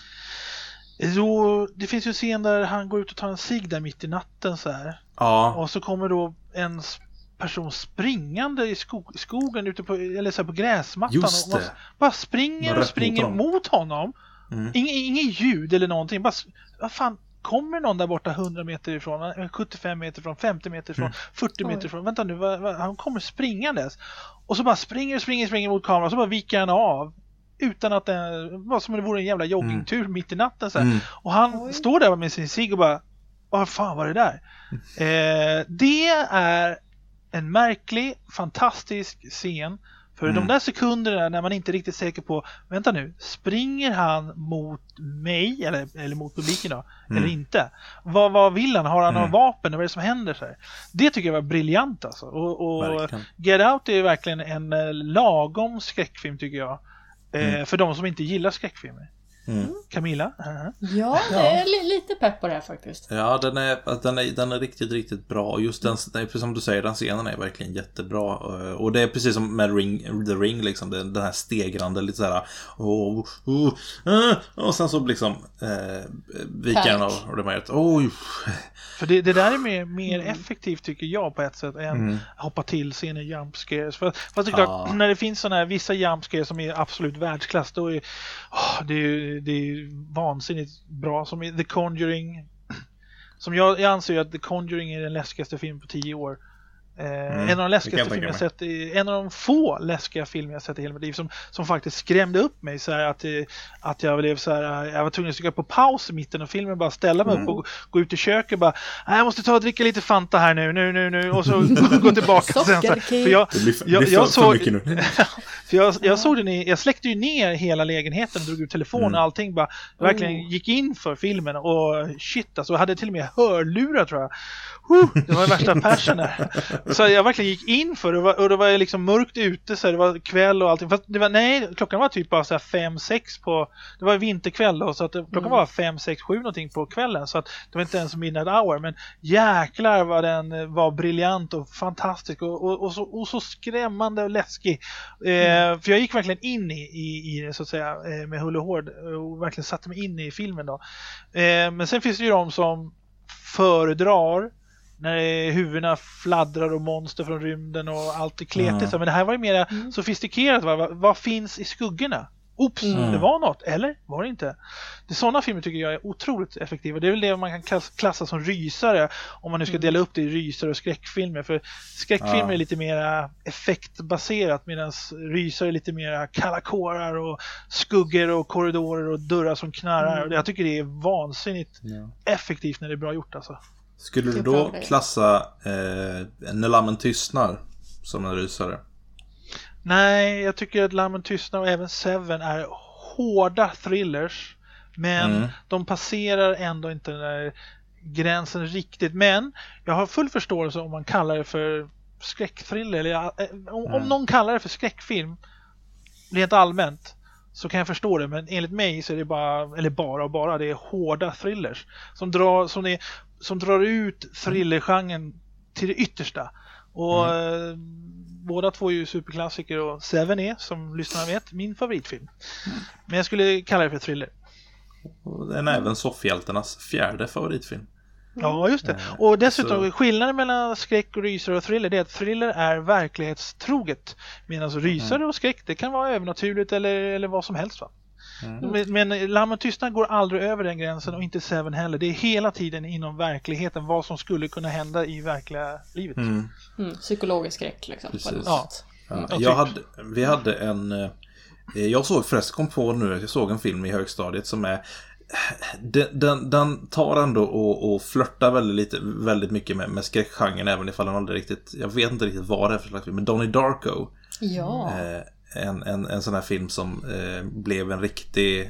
så, det finns ju en scen där han går ut och tar en cigg där mitt i natten så här. Ja. Och så kommer då en person springande i skogen ute på, eller så här på gräsmattan. Just det. Och bara springer mot honom. Inget ljud eller någonting. Bara, vad fan, kommer någon där borta 100 meter ifrån, 75 meter ifrån, 50 meter ifrån, 40 meter ifrån. Vänta nu, han kommer springandes. Och så bara springer mot kameran, och så bara viker han av. Utan att det var som om det vore en jävla joggingtur mitt i natten så här. Och han står där med sin cigg och bara, vad fan var det där? Det är en märklig, fantastisk scen. För de där sekunderna när man inte är riktigt säker på, vänta nu, springer han mot mig eller mot publiken då, eller inte? Vad vill han? Har han några vapen? Vad är det som händer så här? Det tycker jag var briljant alltså. Och Get Out är verkligen en lagom skräckfilm tycker jag. För de som inte gillar skräckfilmer. Camilla? Ja, det är lite pepp på det här faktiskt. Ja, den är riktigt, riktigt bra. Just den, precis som du säger, den scenen är verkligen jättebra. Och det är precis som med The Ring liksom, den här stegrande lite så här. Och sen så liksom viker den och det är oj. För det där är mer effektivt tycker jag på ett sätt än hoppa till scenen jump scares. Fast det är klart, när det finns såna här vissa jump scares som är absolut världsklass, då är det är vansinnigt bra, som i The Conjuring. Som jag anser att The Conjuring är den läskigaste filmen på 10 år. En av de läskigaste filmer jag sett, en av de få läskiga filmer jag sett i hela mitt liv som faktiskt skrämde upp mig så här att jag blev så här, jag var tvungen att trycka på paus i mitten av filmen, bara ställa mig upp och gå ut i köket och bara, jag måste ta och dricka lite Fanta här nu och så gå tillbaka sen så här, för jag såg den jag släckte ju ner hela lägenheten och drog ut telefonen och allting, bara verkligen gick in för filmen och shit alltså, jag hade till och med hörlurar tror jag. Det var värsta passion där. Så jag verkligen gick in för det och det var liksom mörkt ute så det var kväll och allting. Fast klockan var typ bara så här 5-6 på, det var vinterkväll då, så att klockan var 5-6-7 någonting på kvällen, så att det var inte ens midnight hour, men jäklar vad den var briljant och fantastisk och så skrämmande och läskig. För jag gick verkligen in i det så att säga med hull och hård och verkligen satte mig in i filmen då. Men sen finns det ju de som föredrar när huvudena fladdrar och monster från rymden och allt är kletigt. Men det här var ju mer sofistikerat. Vad finns i skuggorna? Det var något. Eller var det inte? Det sådana filmer tycker jag är otroligt effektiva. Det är väl det man kan klassa som rysare, om man nu ska dela upp det i rysare och skräckfilmer. För skräckfilmer är lite mer effektbaserat, medan rysare är lite mer kalla kårar och skuggor och korridorer och dörrar som knarrar. Och jag tycker det är vansinnigt effektivt när det är bra gjort alltså. Skulle du då klassa När lammen tystnar som en rysare? Nej, jag tycker att Lammen tystnar och även Seven är hårda thrillers. Men de passerar ändå inte den där gränsen riktigt. Men jag har full förståelse om man kallar det för skräckthriller. Eller om någon kallar det för skräckfilm rent allmänt, så kan jag förstå det, men enligt mig så är det bara det är hårda thrillers som drar ut thrillergenren till det yttersta. Och båda två är ju superklassiker, och Seven är, som lyssnarna vet, min favoritfilm. Men jag skulle kalla det för thriller. Och den är även soffhjältarnas 4:e favoritfilm. Ja, just det. Och dessutom, skillnaden mellan skräck och rysare och thriller, det är att thriller är verklighetstroget. Medan rysare och skräck, det kan vara övernaturligt eller vad som helst, va? Men Lammet och tystnad går aldrig över den gränsen, och inte Seven heller. Det är hela tiden inom verkligheten, vad som skulle kunna hända i verkliga livet. Psykologisk skräck liksom. Vi hade en... Jag såg förresten, kom på nu att jag såg en film i högstadiet som är... Den tar ändå och flörtar väldigt mycket med skräckgenren, även ifall den aldrig riktigt... Jag vet inte riktigt vad det är för slags film, men Donnie Darko. Ja. En sån här film som blev en riktig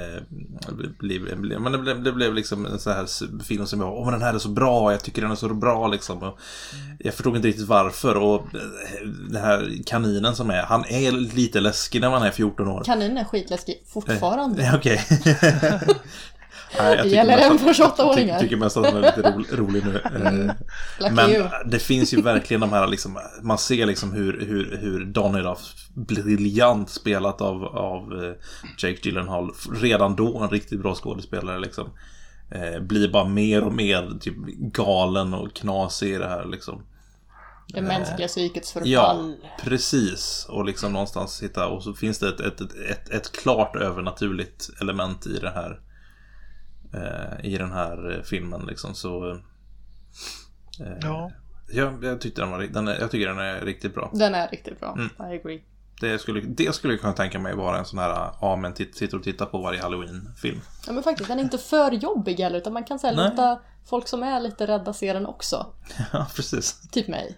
det blev liksom en sån här film som men den här är så bra, jag tycker den är så bra liksom, och jag förstod inte riktigt varför, och den här kaninen som han är lite läskig när man är 14 år. Kaninen är skitläskig fortfarande. Okej. Det gäller även för 28-åringar. Tycker mest att den är lite rolig nu. Men det finns ju verkligen de här liksom, man ser liksom hur Donnie, briljant spelat av Jake Gyllenhaal, redan då en riktigt bra skådespelare liksom, blir bara mer och mer typ galen och knasig i det här liksom. Det mänskliga psykets förfall. Ja, precis. Och liksom någonstans hitta, och så finns det ett klart övernaturligt element i det här, i den här filmen liksom, så jag tyckte jag tycker den är riktigt bra. Den är riktigt bra. I agree. Det skulle jag kunna tänka mig vara en sån här men sitter och tittar på varje Halloween-film. Ja, men faktiskt, den är inte för jobbig heller, utan man kan säga låta folk som är lite rädda se den också. Ja, precis. Typ mig.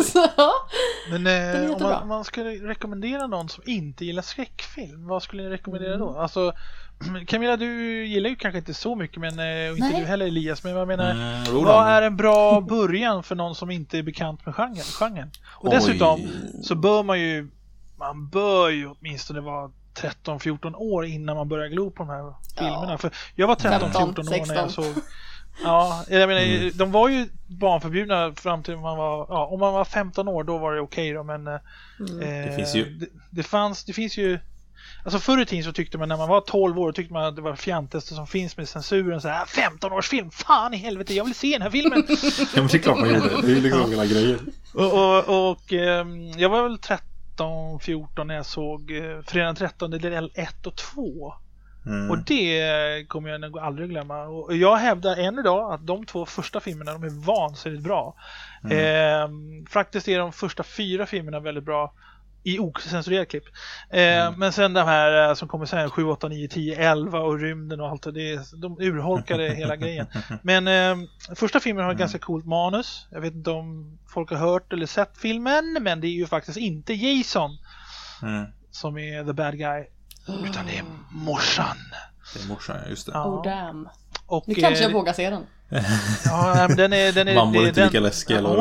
Men om man skulle rekommendera någon som inte gillar skräckfilm, vad skulle ni rekommendera då? Alltså, Camilla, du gillar ju kanske inte så mycket, men inte du heller, Elias, men jag menar, vad är en bra början för någon som inte är bekant med genren? Och dessutom så man bör ju åtminstone vara 13-14 år innan man börjar glo på de här filmerna. För jag var 13-14 år när jag såg... Ja, jag menar, de var ju barnförbjudna fram till man var... Ja, om man var 15 år, då var det okej då, men... det finns ju... Det finns ju... Alltså förr i tiden så tyckte man, när man var 12 år, tyckte man att det var fjantaste som finns med censuren, så här, 15-års film, fan i helvete, jag vill se den här filmen. Ja, men det är klart man gjorde. Det är ju liksom hela grejer. Och jag var väl 13-14 när jag såg Fredag den 13 del 1 och 2. Och det kommer jag nog aldrig glömma. Och jag hävdar än idag att de 2 första filmerna, de är vansinnigt bra. Faktiskt är de första 4 filmerna väldigt bra i ocensurerat klipp. Men sen de här som kommer sen 7, 8, 9, 10, 11 och rymden och allt det, de urholkade hela grejen. Men första filmen har ett ganska coolt manus. Jag vet inte om folk har hört eller sett filmen, men det är ju faktiskt inte Jason som är the bad guy, utan det är morsan. Det är morsan, just det. Ja. Oh damn. Och, nu kanske jag vågar se den. Ja, men den är mamma är inte lika läskig, eller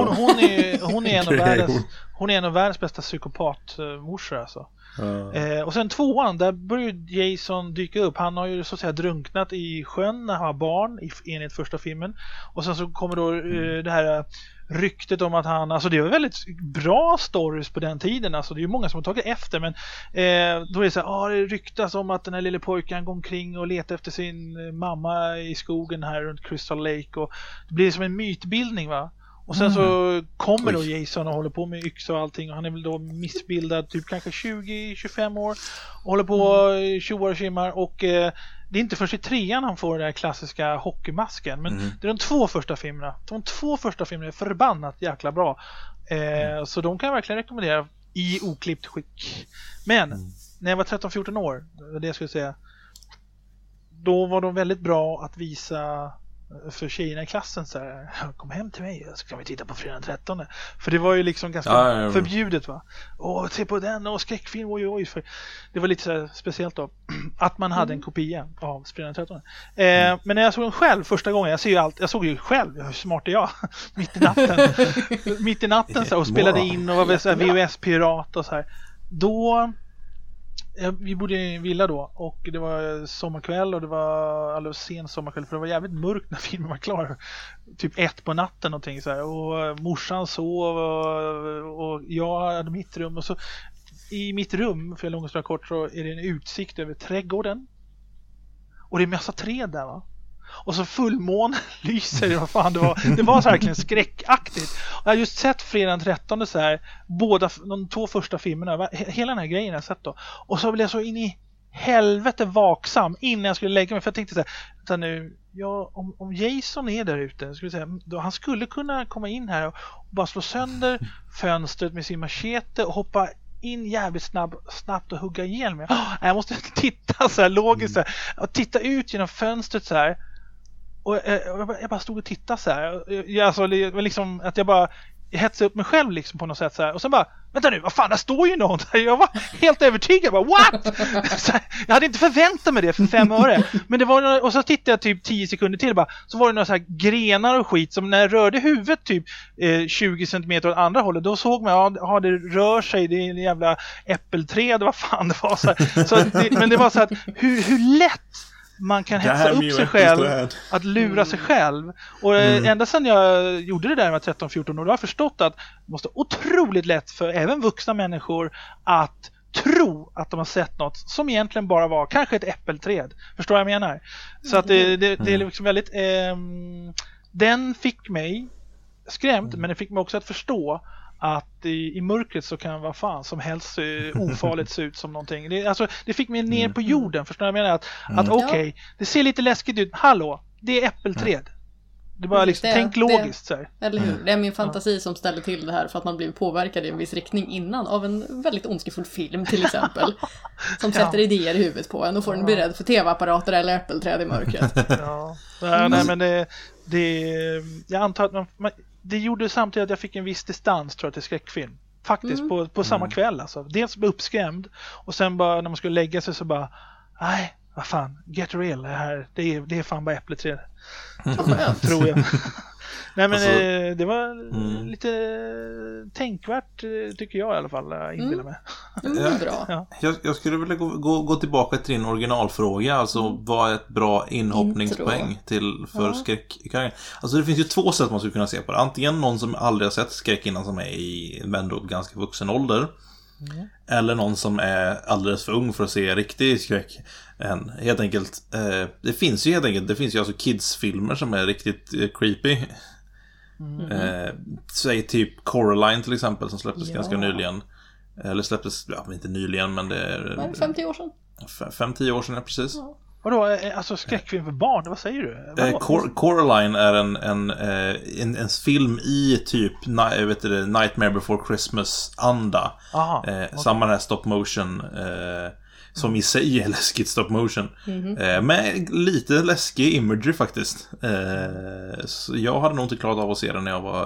hon är en av världens bästa psykopatmorsor alltså. Och sen 2:an, där börjar Jason dyka upp. Han har ju så att säga drunknat i sjön när han var barn enligt första filmen. Och sen så kommer då det här ryktet om att han, alltså det var väldigt bra stories på den tiden, alltså det är ju många som har tagit efter, men då är det så här, det ryktas om att den här lille pojken går omkring och letar efter sin mamma i skogen här runt Crystal Lake, och det blir som en mytbildning, va? Och sen så kommer då Jason och håller på med yxa och allting, och han är väl då missbildad, typ kanske 20-25 år, och håller på 20 år och kimmar, och det är inte först i 3:an han får den där klassiska hockeymasken, men det är de 2 första filmerna. De 2 första filmerna är förbannat jäkla bra. Så de kan jag verkligen rekommendera i oklippt skick. Men när jag var 13-14 år, det jag skulle säga, då var de väldigt bra att visa för tjejerna i klassen så här, kom hem till mig så kan vi titta på Fredag den 13. För det var ju liksom ganska förbjudet, va? Se på den, och skräckfilm, oj. För det var lite så här speciellt då att man hade en kopia av Fredag den 13. Men när jag såg den själv första gången, jag såg ju själv, hur smart är jag? mitt i natten så här, och spelade in och var så här VHS-pirat och så här. Då vi bodde i en villa då och det var sommarkväll och det var alldeles sen sommarkväll för det var jävligt mörkt när filmen var klar. Typ 1 på natten någonting så här. Och morsan sov och jag hade mitt rum och så i mitt rum, för långt och kort, så är det en utsikt över trädgården. Och det är en massa träd där, va? Och så fullmånen lyser det, vad fan det var. Det var så verkligen skräckaktigt. Och jag har just sett fredag den 13 så här, de 2 första filmerna, hela den här grejen jag har sett då. Och så blev jag så in i helvete vaksam innan jag skulle lägga mig, för jag tänkte så här, nu, ja, om Jason är där ute, skulle säga, då han skulle kunna komma in här och bara slå sönder fönstret med sin machete och hoppa in jävligt snabbt och hugga ihjäl mig. Jag måste titta så här logiskt så här, och titta ut genom fönstret så här. Och jag bara stod och tittade så här. Alltså, det var liksom att jag bara hetsade upp mig själv liksom på något sätt så här. Och sen bara, vänta nu, vad fan, där står ju någon. Jag var helt övertygad, bara, what? Så här, jag hade inte förväntat mig det för 5 öre. Men det var, och så tittade jag typ 10 sekunder till bara, så var det några så här grenar och skit som när jag rörde huvudet typ 20 centimeter åt andra hållet, då såg man, ja det rör sig, det är en jävla äppelträd, vad fan det var så här. Så men det var så här, hur lätt man kan hetsa upp sig själv, att lura sig själv. Och ända sedan jag gjorde det där med 13-14 år, då har jag förstått att det måste otroligt lätt för även vuxna människor att tro att de har sett något som egentligen bara var kanske ett äppelträd. Förstår jag menar? Så att det är liksom väldigt den fick mig skrämt, men det fick mig också att förstå att i mörkret så kan vad fan som helst ofarligt se ut som någonting. Det fick mig ner på jorden, förstår jag menar? Att okej, det ser lite läskigt ut. Hallå, det är äppelträd. Det är bara liksom, tänk logiskt så här. Eller hur? Det är min fantasi som ställer till det här för att man blir påverkad i en viss riktning innan av en väldigt ondskefull film till exempel. Som sätter idéer i huvudet på en och får en bli rädd för tv-apparater eller äppelträd i mörkret. Nej, men jag antar att det gjorde samtidigt att jag fick en viss distans, tror jag, till skräckfilm. Faktiskt på samma kväll alltså. Dels blev uppskrämd och sen bara när man skulle lägga sig så bara, nej, vad fan, get real, det är fan bara äppleträd. Tror jag. Nej, men alltså, det var lite tänkvärt, tycker jag i alla fall, inbillar mig. Bra. Ja. Jag skulle vilja gå tillbaka till din originalfråga, alltså vad är ett bra inhoppningspoäng för skräck? Alltså det finns ju 2 sätt man skulle kunna se på det. Antingen någon som aldrig har sett skräck innan, som är i men då ganska vuxen ålder. Eller någon som är alldeles för ung för att se riktig skräck. Helt enkelt, det finns ju alltså kidsfilmer som är riktigt creepy. Säg typ Coraline till exempel, som släpptes ganska nyligen. Eller släpptes, inte nyligen, men det är 5-10 år sedan. 5-10 år sedan, precis. Vadå, alltså skräckfilm för barn, vad säger du? Coraline är en film i typ Nightmare Before Christmas-anda. Samma här stop motion, som i sig är läskigt stop motion. Med lite läskig imagery faktiskt. Så jag hade nog inte klarat av att se den när jag var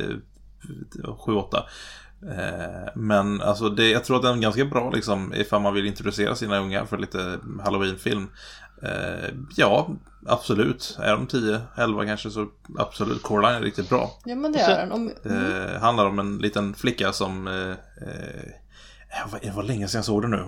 7-8. Men alltså jag tror att den är ganska bra liksom, ifall man vill introducera sina unga för lite Halloween-film. Ja, absolut. Är de 10-11 kanske, så absolut, Coraline är riktigt bra. Ja, men det är den. Det handlar om en liten flicka som det var länge sedan jag såg det nu.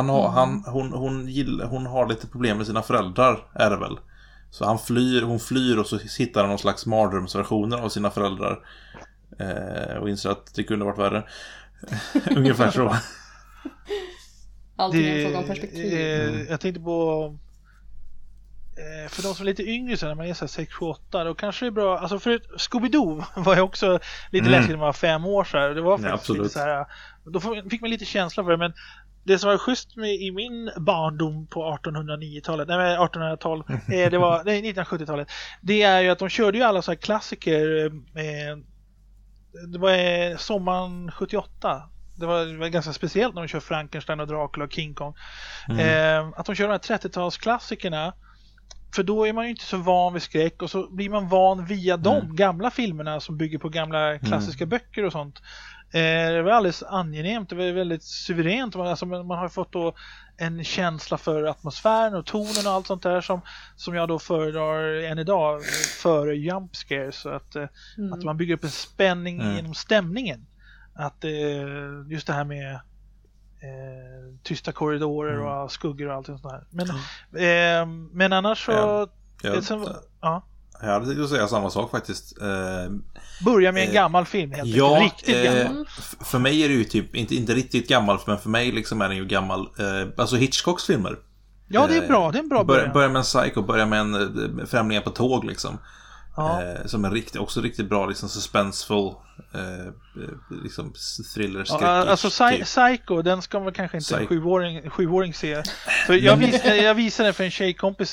Hon har lite problem med sina föräldrar, är det väl. Så hon flyr och så hittar han någon slags mardrömsversioner av sina föräldrar. Och inser att det kunde varit värre. Ungefär så. Alltid en fråga om perspektiv. Jag tänkte på för de som är lite yngre så när man är så 6-8, då kanske det är bra. Alltså för Scooby-Doo var jag också lite läskigt när man var 5 år så här. Det var faktiskt lite så här, då fick man lite känsla för det, men det som var schysst med i min barndom på 1809-talet, nej 1800-tal, det var 1970-talet. Det är ju att de körde ju alla så här klassiker. Det var sommaren 78. Det var ganska speciellt när de kör Frankenstein och Dracula och King Kong. Att de kör de här 30-talsklassikerna. För då är man ju inte så van vid skräck, och så blir man van via de gamla filmerna som bygger på gamla klassiska böcker och sånt. Det var alldeles angenämt, det var väldigt suveränt. Alltså man har fått då en känsla för atmosfären och tonen och allt sånt där som jag då föredrar än idag före jump scares. Så att man bygger upp en spänning genom stämningen. Att just det här med tysta korridorer och skuggor och allt sånt där. Men annars så... Jag hade tänkt att säga samma sak faktiskt. Börja med en gammal film helt enkelt. Riktigt gammal. För mig är det ju typ inte riktigt gammal, men för mig liksom är den ju gammal. Alltså Hitchcocks filmer. Ja, det är bra. Det är en bra början. Börja med en Psycho, börja med en Främlingar på tåg liksom. Som är också riktigt bra, liksom suspenseful, liksom thriller, skräck. Alltså Psycho, den ska man kanske inte en sjuåring se. För jag visade den för en tjejkompis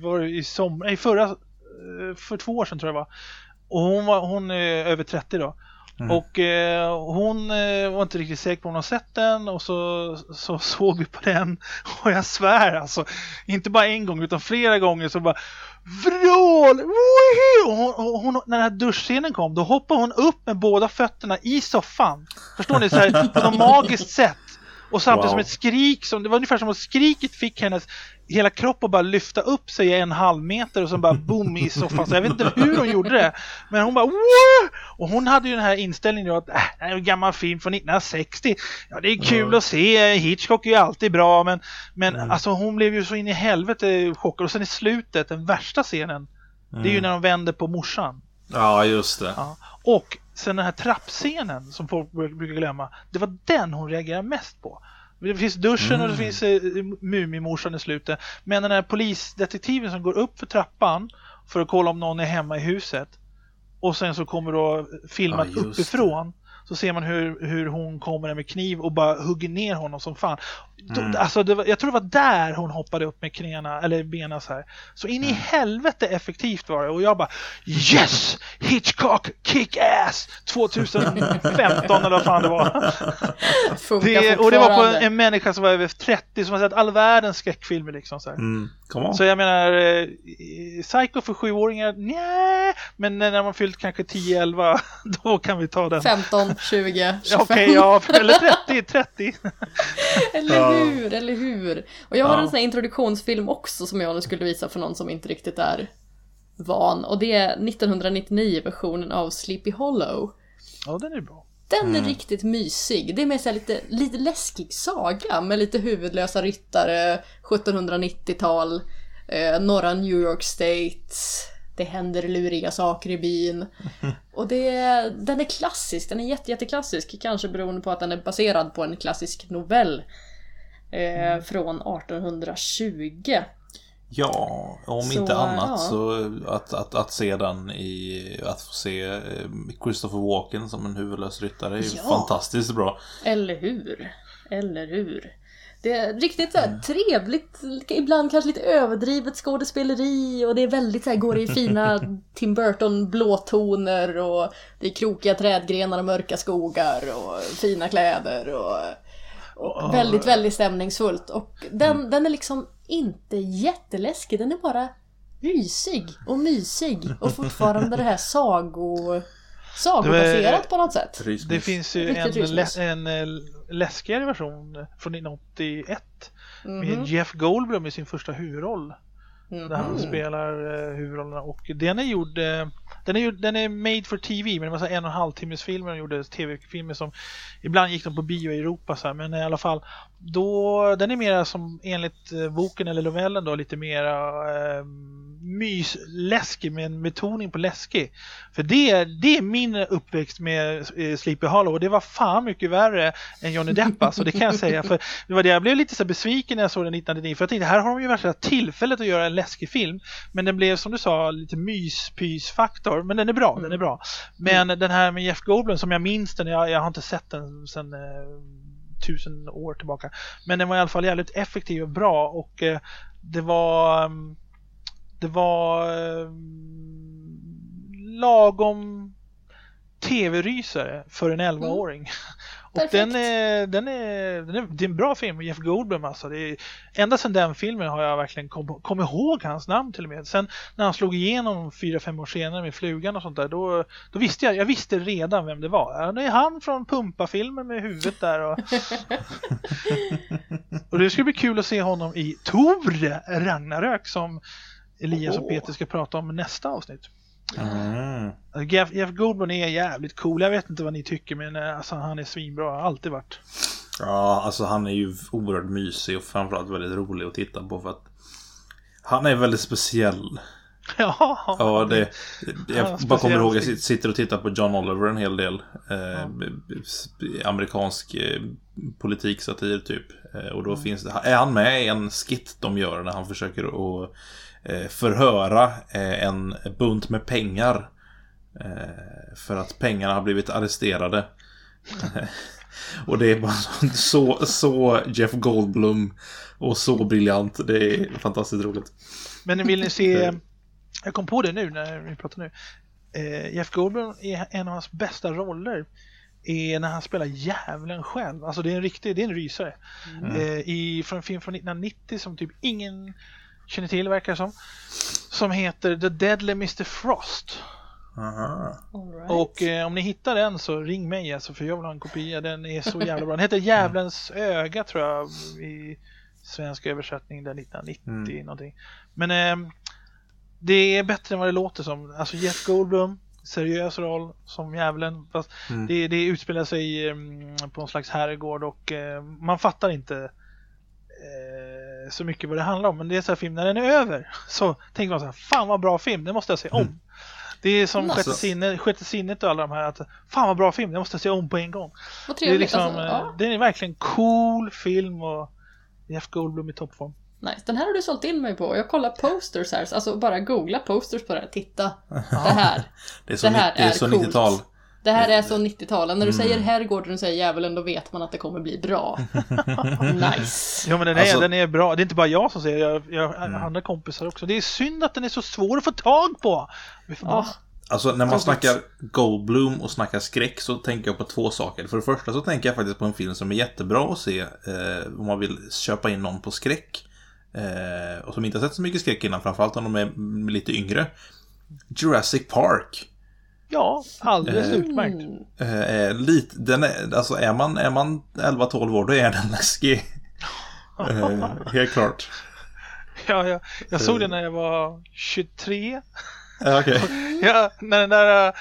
för 2 år sedan tror jag var. Och hon är över 30 då. Och hon var inte riktigt säker på om hon har sett den. Och så såg vi på den. Och jag svär alltså, inte bara en gång utan flera gånger så bara vrål! Och hon, när den här duschscenen kom, då hoppade hon upp med båda fötterna i soffan. Förstår ni? Så här, på något magiskt sätt. Och samtidigt som ett skrik, det var ungefär som att skriket fick hennes hela kropp att bara lyfta upp sig 1,5 meter och så bara boom i soffan. Så jag vet inte hur hon gjorde det. Men hon bara Wah! Och hon hade ju den här inställningen att det är en gammal film från 1960. Ja, det är kul att se. Hitchcock är ju alltid bra. Men alltså hon blev ju så in i helvete chockad. Och sen i slutet, den värsta scenen, det är ju när de vänder på morsan. Ja, just det. Ja. Och sen den här trappscenen som folk brukar glömma, det var den hon reagerar mest på. Det finns duschen och det finns Mumimorsan i slutet. Men den här polisdetektiven som går upp för trappan för att kolla om någon är hemma i huset och sen så kommer då filmat uppifrån. Så ser man hur hon kommer med kniv och bara hugger ner honom som fan. Alltså jag tror det var där hon hoppade upp med knäna eller benen så här. Så in i helvete effektivt var det. Och jag bara yes! Hitchcock kick ass 2015 eller vad fan det var. Och det var på en människa som var över 30 som har sett all världens skräckfilmer liksom så här. Så jag menar Psycho för 7-åringar, nej, men när man fyllt kanske 10-11 då kan vi ta den. 15, 20, 25. Okej, ja, eller 30. Eller hur? Och jag har en sån här introduktionsfilm också som jag nu skulle visa för någon som inte riktigt är van. Och det är 1999-versionen av Sleepy Hollow. Ja, den är bra. Den är riktigt mysig. Det är med så här lite läskig saga med lite huvudlösa ryttare, 1790-tal, norra New York State. Det händer luriga saker i byn. Och den är klassisk, den är jätteklassisk. Kanske beroende på att den är baserad på en klassisk novell från 1820. Ja, om inte annat så att se den att få se Christopher Walken som en huvudlös ryttare är ju fantastiskt bra. Eller hur? Det är riktigt så här trevligt, ibland kanske lite överdrivet skådespeleri och det är väldigt så här, går i fina Tim Burton blåtoner och det är krokiga trädgrenar och mörka skogar och fina kläder och väldigt, väldigt stämningsfullt. Och den är liksom inte jätteläskig, den är bara mysig och fortfarande det här sagobaserat på något sätt. Det finns ju en läskigare version från 1981 med Jeff Goldblum i sin första huvudroll. Där han spelar huvudrollerna och den är made for TV, men det var så 1,5 timmes filmer och gjorde tv-filmer som ibland gick de på bio i Europa så här, men i alla fall då den är mer som enligt boken eller novellen då lite mer mysläskig med en betoning på läskig. För det är min uppväxt med Sleepy Hollow och det var fan mycket värre än Johnny Depp alltså, det kan jag säga. För det var det jag blev lite så besviken när jag såg den 1999 för jag tänkte här har de ju värsta tillfället att göra en läskig film, men den blev som du sa lite myspysfaktor, men den är bra. Men den här med Jeff Goldblum som jag minns den, jag har inte sett den sen 1000 år tillbaka, men den var i alla fall jävligt effektiv och bra och det var lagom tv-rysare för en 11-åring. Och det är en bra film med Jeff Goldblum alltså. Ända sedan den filmen har jag verkligen kommit ihåg hans namn till och med. Sen när han slog igenom 4-5 år senare med Flugan och sånt där, då visste jag visste redan vem det var. Det är han från Pumpa-filmen med huvudet där och det skulle bli kul att se honom i Thor Ragnarök som Elias och Peter ska prata om nästa avsnitt. Jeff Goldblum är jävligt cool. Jag vet inte vad ni tycker, men alltså, han är svinbra, har alltid varit. Ja, alltså han är ju oerhört mysig och framförallt väldigt rolig att titta på för att han är väldigt speciell. Ja, jag bara kommer ihåg att jag sitter och tittar på John Oliver en hel del. Amerikansk politiksatir typ. Och då är han med i en skit de gör när han försöker att förhöra en bunt med pengar. För att pengarna har blivit arresterade. Och det är bara så Jeff Goldblum och så briljant. Det är fantastiskt roligt. Men vill ni se, jag kom på det nu när vi pratar nu. Jeff Goldblum är en av hans bästa roller är när han spelar djävulen själv. Alltså det är en rysare. Från en film från 1990 som typ ingen känner till verkar som heter The Deadly Mr. Frost. Right. Och om ni hittar den så ring mig alltså, för jag vill ha en kopia. Den är så jävla bra. Den heter Djävulens öga tror jag i svensk översättning där 1990 någonting. Men det är bättre än vad det låter som. Alltså Jeff Goldblum, seriös roll som djävulen, fast det utspelar sig på en slags herrgård och man fattar inte så mycket vad det handlar om. Men det är så här film, när den är över så tänker man så här, fan vad bra film, det måste jag se om. Det är som Sjätte sinnet och alla de här, att fan vad bra film, det måste jag se om på en gång. Vad trevligt, det är liksom, det är verkligen cool film och Jeff Goldblum i toppform. Nice. Den här har du sålt in mig på. Jag kollar posters här. Alltså bara googla posters på det här. Titta. Det här. Det är så 90-tal. Det här är så 90-talen. När du säger herrgård och du säger djävulen, då vet man att det kommer bli bra. Nice. Ja, men den är bra. Det är inte bara jag som säger. Jag andra kompisar också. Det är synd att den är så svår att få tag på. Alltså när man snackar Goldblum och snackar skräck så tänker jag på två saker. För det första så tänker jag faktiskt på en film som är jättebra att se om man vill köpa in någon på skräck. Och som inte har sett så mycket skräck innan, framförallt om de är lite yngre. Jurassic Park. Ja, alldeles utmärkt. Alltså är man 11-12 år, då är den läskig. Helt klart. Ja, jag såg den när jag var 23. Okay. Ja, när den där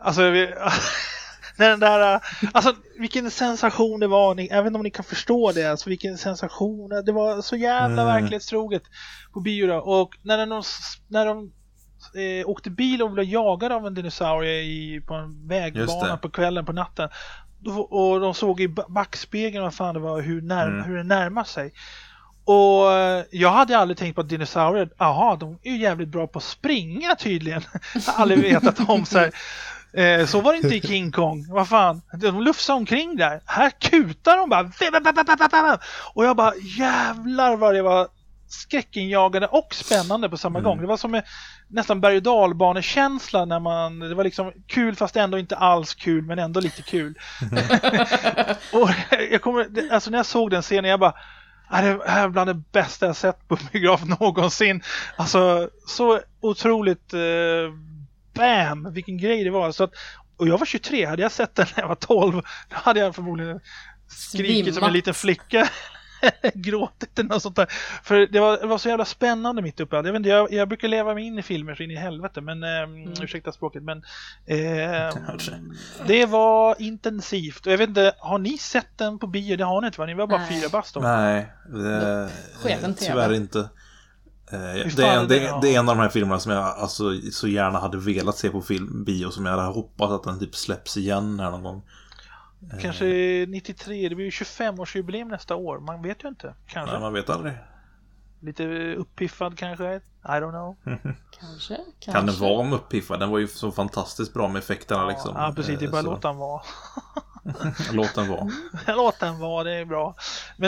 alltså vilken sensation det var, även om ni kan förstå det, alltså vilken sensation, det var så jävla verklighetstroget på bio då. Och när de åkte bil och blev jagade av en dinosaurie på en vägbana på kvällen, på natten, och de såg i backspegeln vad fan det var, hur det närmar sig. Och jag hade aldrig tänkt på att dinosaurier, de är ju jävligt bra på att springa tydligen. Jag har aldrig vetat om så här. Så var det inte i King Kong. Vad fan, de lufsade omkring där. Här kutar de bara. Och jag bara, jävlar vad det var skräckinjagande och spännande på samma gång. Det var som nästan berg- och dalbanekänsla när det var liksom kul fast ändå inte alls kul, men ändå lite kul. Och alltså när jag såg den scenen, jag bara, det här är bland det bästa jag sett på biograf någonsin. Alltså så otroligt bam, vilken grej det var. Så att, och jag var 23, hade jag sett den när jag var 12, då hade jag förmodligen skrikit som en liten flicka. Gråtit eller något sånt där. För det var så jävla spännande mitt uppe. Jag brukar leva mig in i filmer så in i helvete, men ursäkta språket, men det var intensivt. Och jag vet inte, har ni sett den på bio? Det har ni inte, va? Ni var bara 4 bast då. Nej, tyvärr inte. Det är en av de här filmerna som jag alltså så gärna hade velat se på bio, som jag hade hoppats att den typ släpps igen här någon gång. Kanske 93, det blir ju 25-årsjubileum nästa år. Man vet ju inte, kanske. Nej, man vet aldrig. Lite uppiffad kanske, I don't know. Kanske. Kan den vara uppiffad? Den var ju så fantastiskt bra med effekterna liksom. Ja, precis, det är bara låt den vara. Låt den vara. Låt den vara, det är bra. Men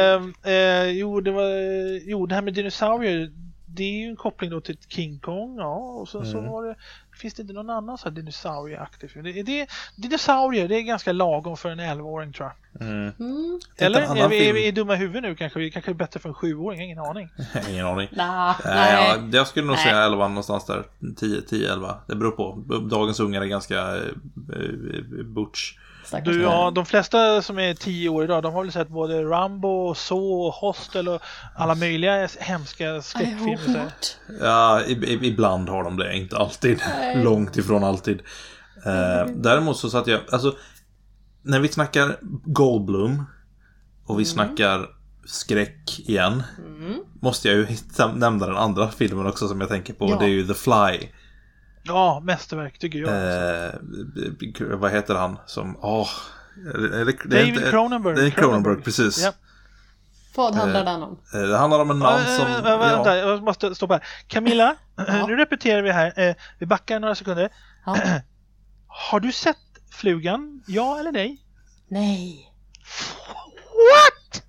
det här med dinosaurier, det är ju en koppling då till King Kong, och så var det, finns det inte någon annan så här dinosaurieaktiv film? Dinosaurier, det är ganska lagom för en 11-åring tror jag. Eller är vi dumma huvud nu kanske? Vi kanske är bättre för en 7-åring, ingen aning. Ingen aning. Nej. Jag skulle nog säga 11 någonstans där. 10-11. Det beror på. Dagens ungar är ganska butch. De flesta som är 10 år idag, de har väl sett både Rambo, Saw, Hostel och alla möjliga hemska skräckfilmer. Ja, ibland har de det, inte alltid. Långt ifrån alltid. Däremot så satt jag, alltså när vi snackar Goldblum, och vi snackar skräck igen, måste jag ju nämna den andra filmen också som jag tänker på. Det är ju The Fly. Ja, mästerverk tycker jag. Vad heter han som... David Cronenberg. David Cronenberg, precis. Ja. Vad handlar den om? Det handlar om en man som... Vänta, jag måste stoppa här. Camilla, nu repeterar vi här. Vi backar några sekunder. Ja. Har du sett Flugan? Ja eller nej? Nej. What?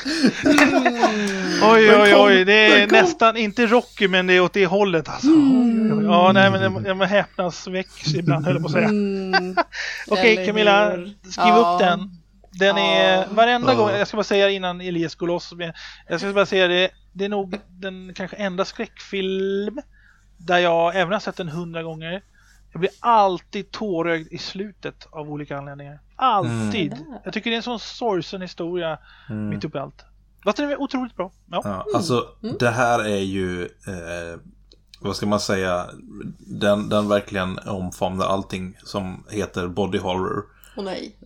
Oj, det är nästan inte Rocky, men det är åt det hållet alltså. Ja, nej, men jag häpnadsväcks ibland, höll jag på att säga. Okej, Camilla, skriv upp den. Den är varenda gång, jag ska bara säga innan Elias går loss, jag ska bara säga det är nog den kanske enda skräckfilm där jag även har sett den 100 gånger. Jag blir alltid tårögd i slutet av olika anledningar. Alltid. Jag tycker det är en sån sorgsen historia mitt uppe i allt. Vad är otroligt bra. Ja. Alltså, det här är ju vad ska man säga, den verkligen omfamnar allting som heter body horror. Nej.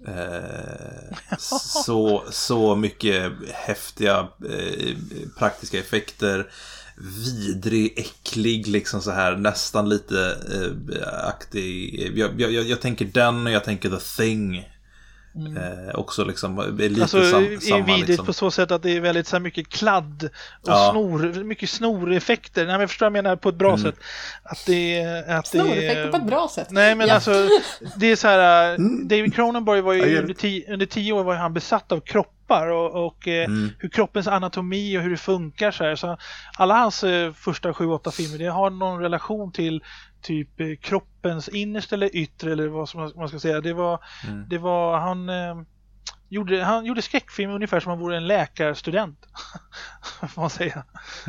Så mycket häftiga praktiska effekter, vidrig, äcklig, liksom så här nästan lite aktig. Jag tänker den, och jag tänker The Thing. Också liksom lite alltså, samma vidrigt liksom. På så sätt att det är väldigt så här mycket kladd och mycket snoreffekter. Nej, men jag förstår jag menar på ett bra sätt att det snoreffekter på ett bra sätt. Nej, men alltså det är så här David Cronenberg var ju under 10 år var han besatt av kroppar och hur kroppens anatomi och hur det funkar så här. Så alla hans första 7-8 filmer, det har någon relation till typ kroppens innersta eller yttre, eller vad som man ska säga. Det var han gjorde skräckfilm ungefär som han vore en läkarstudent. Får man säga.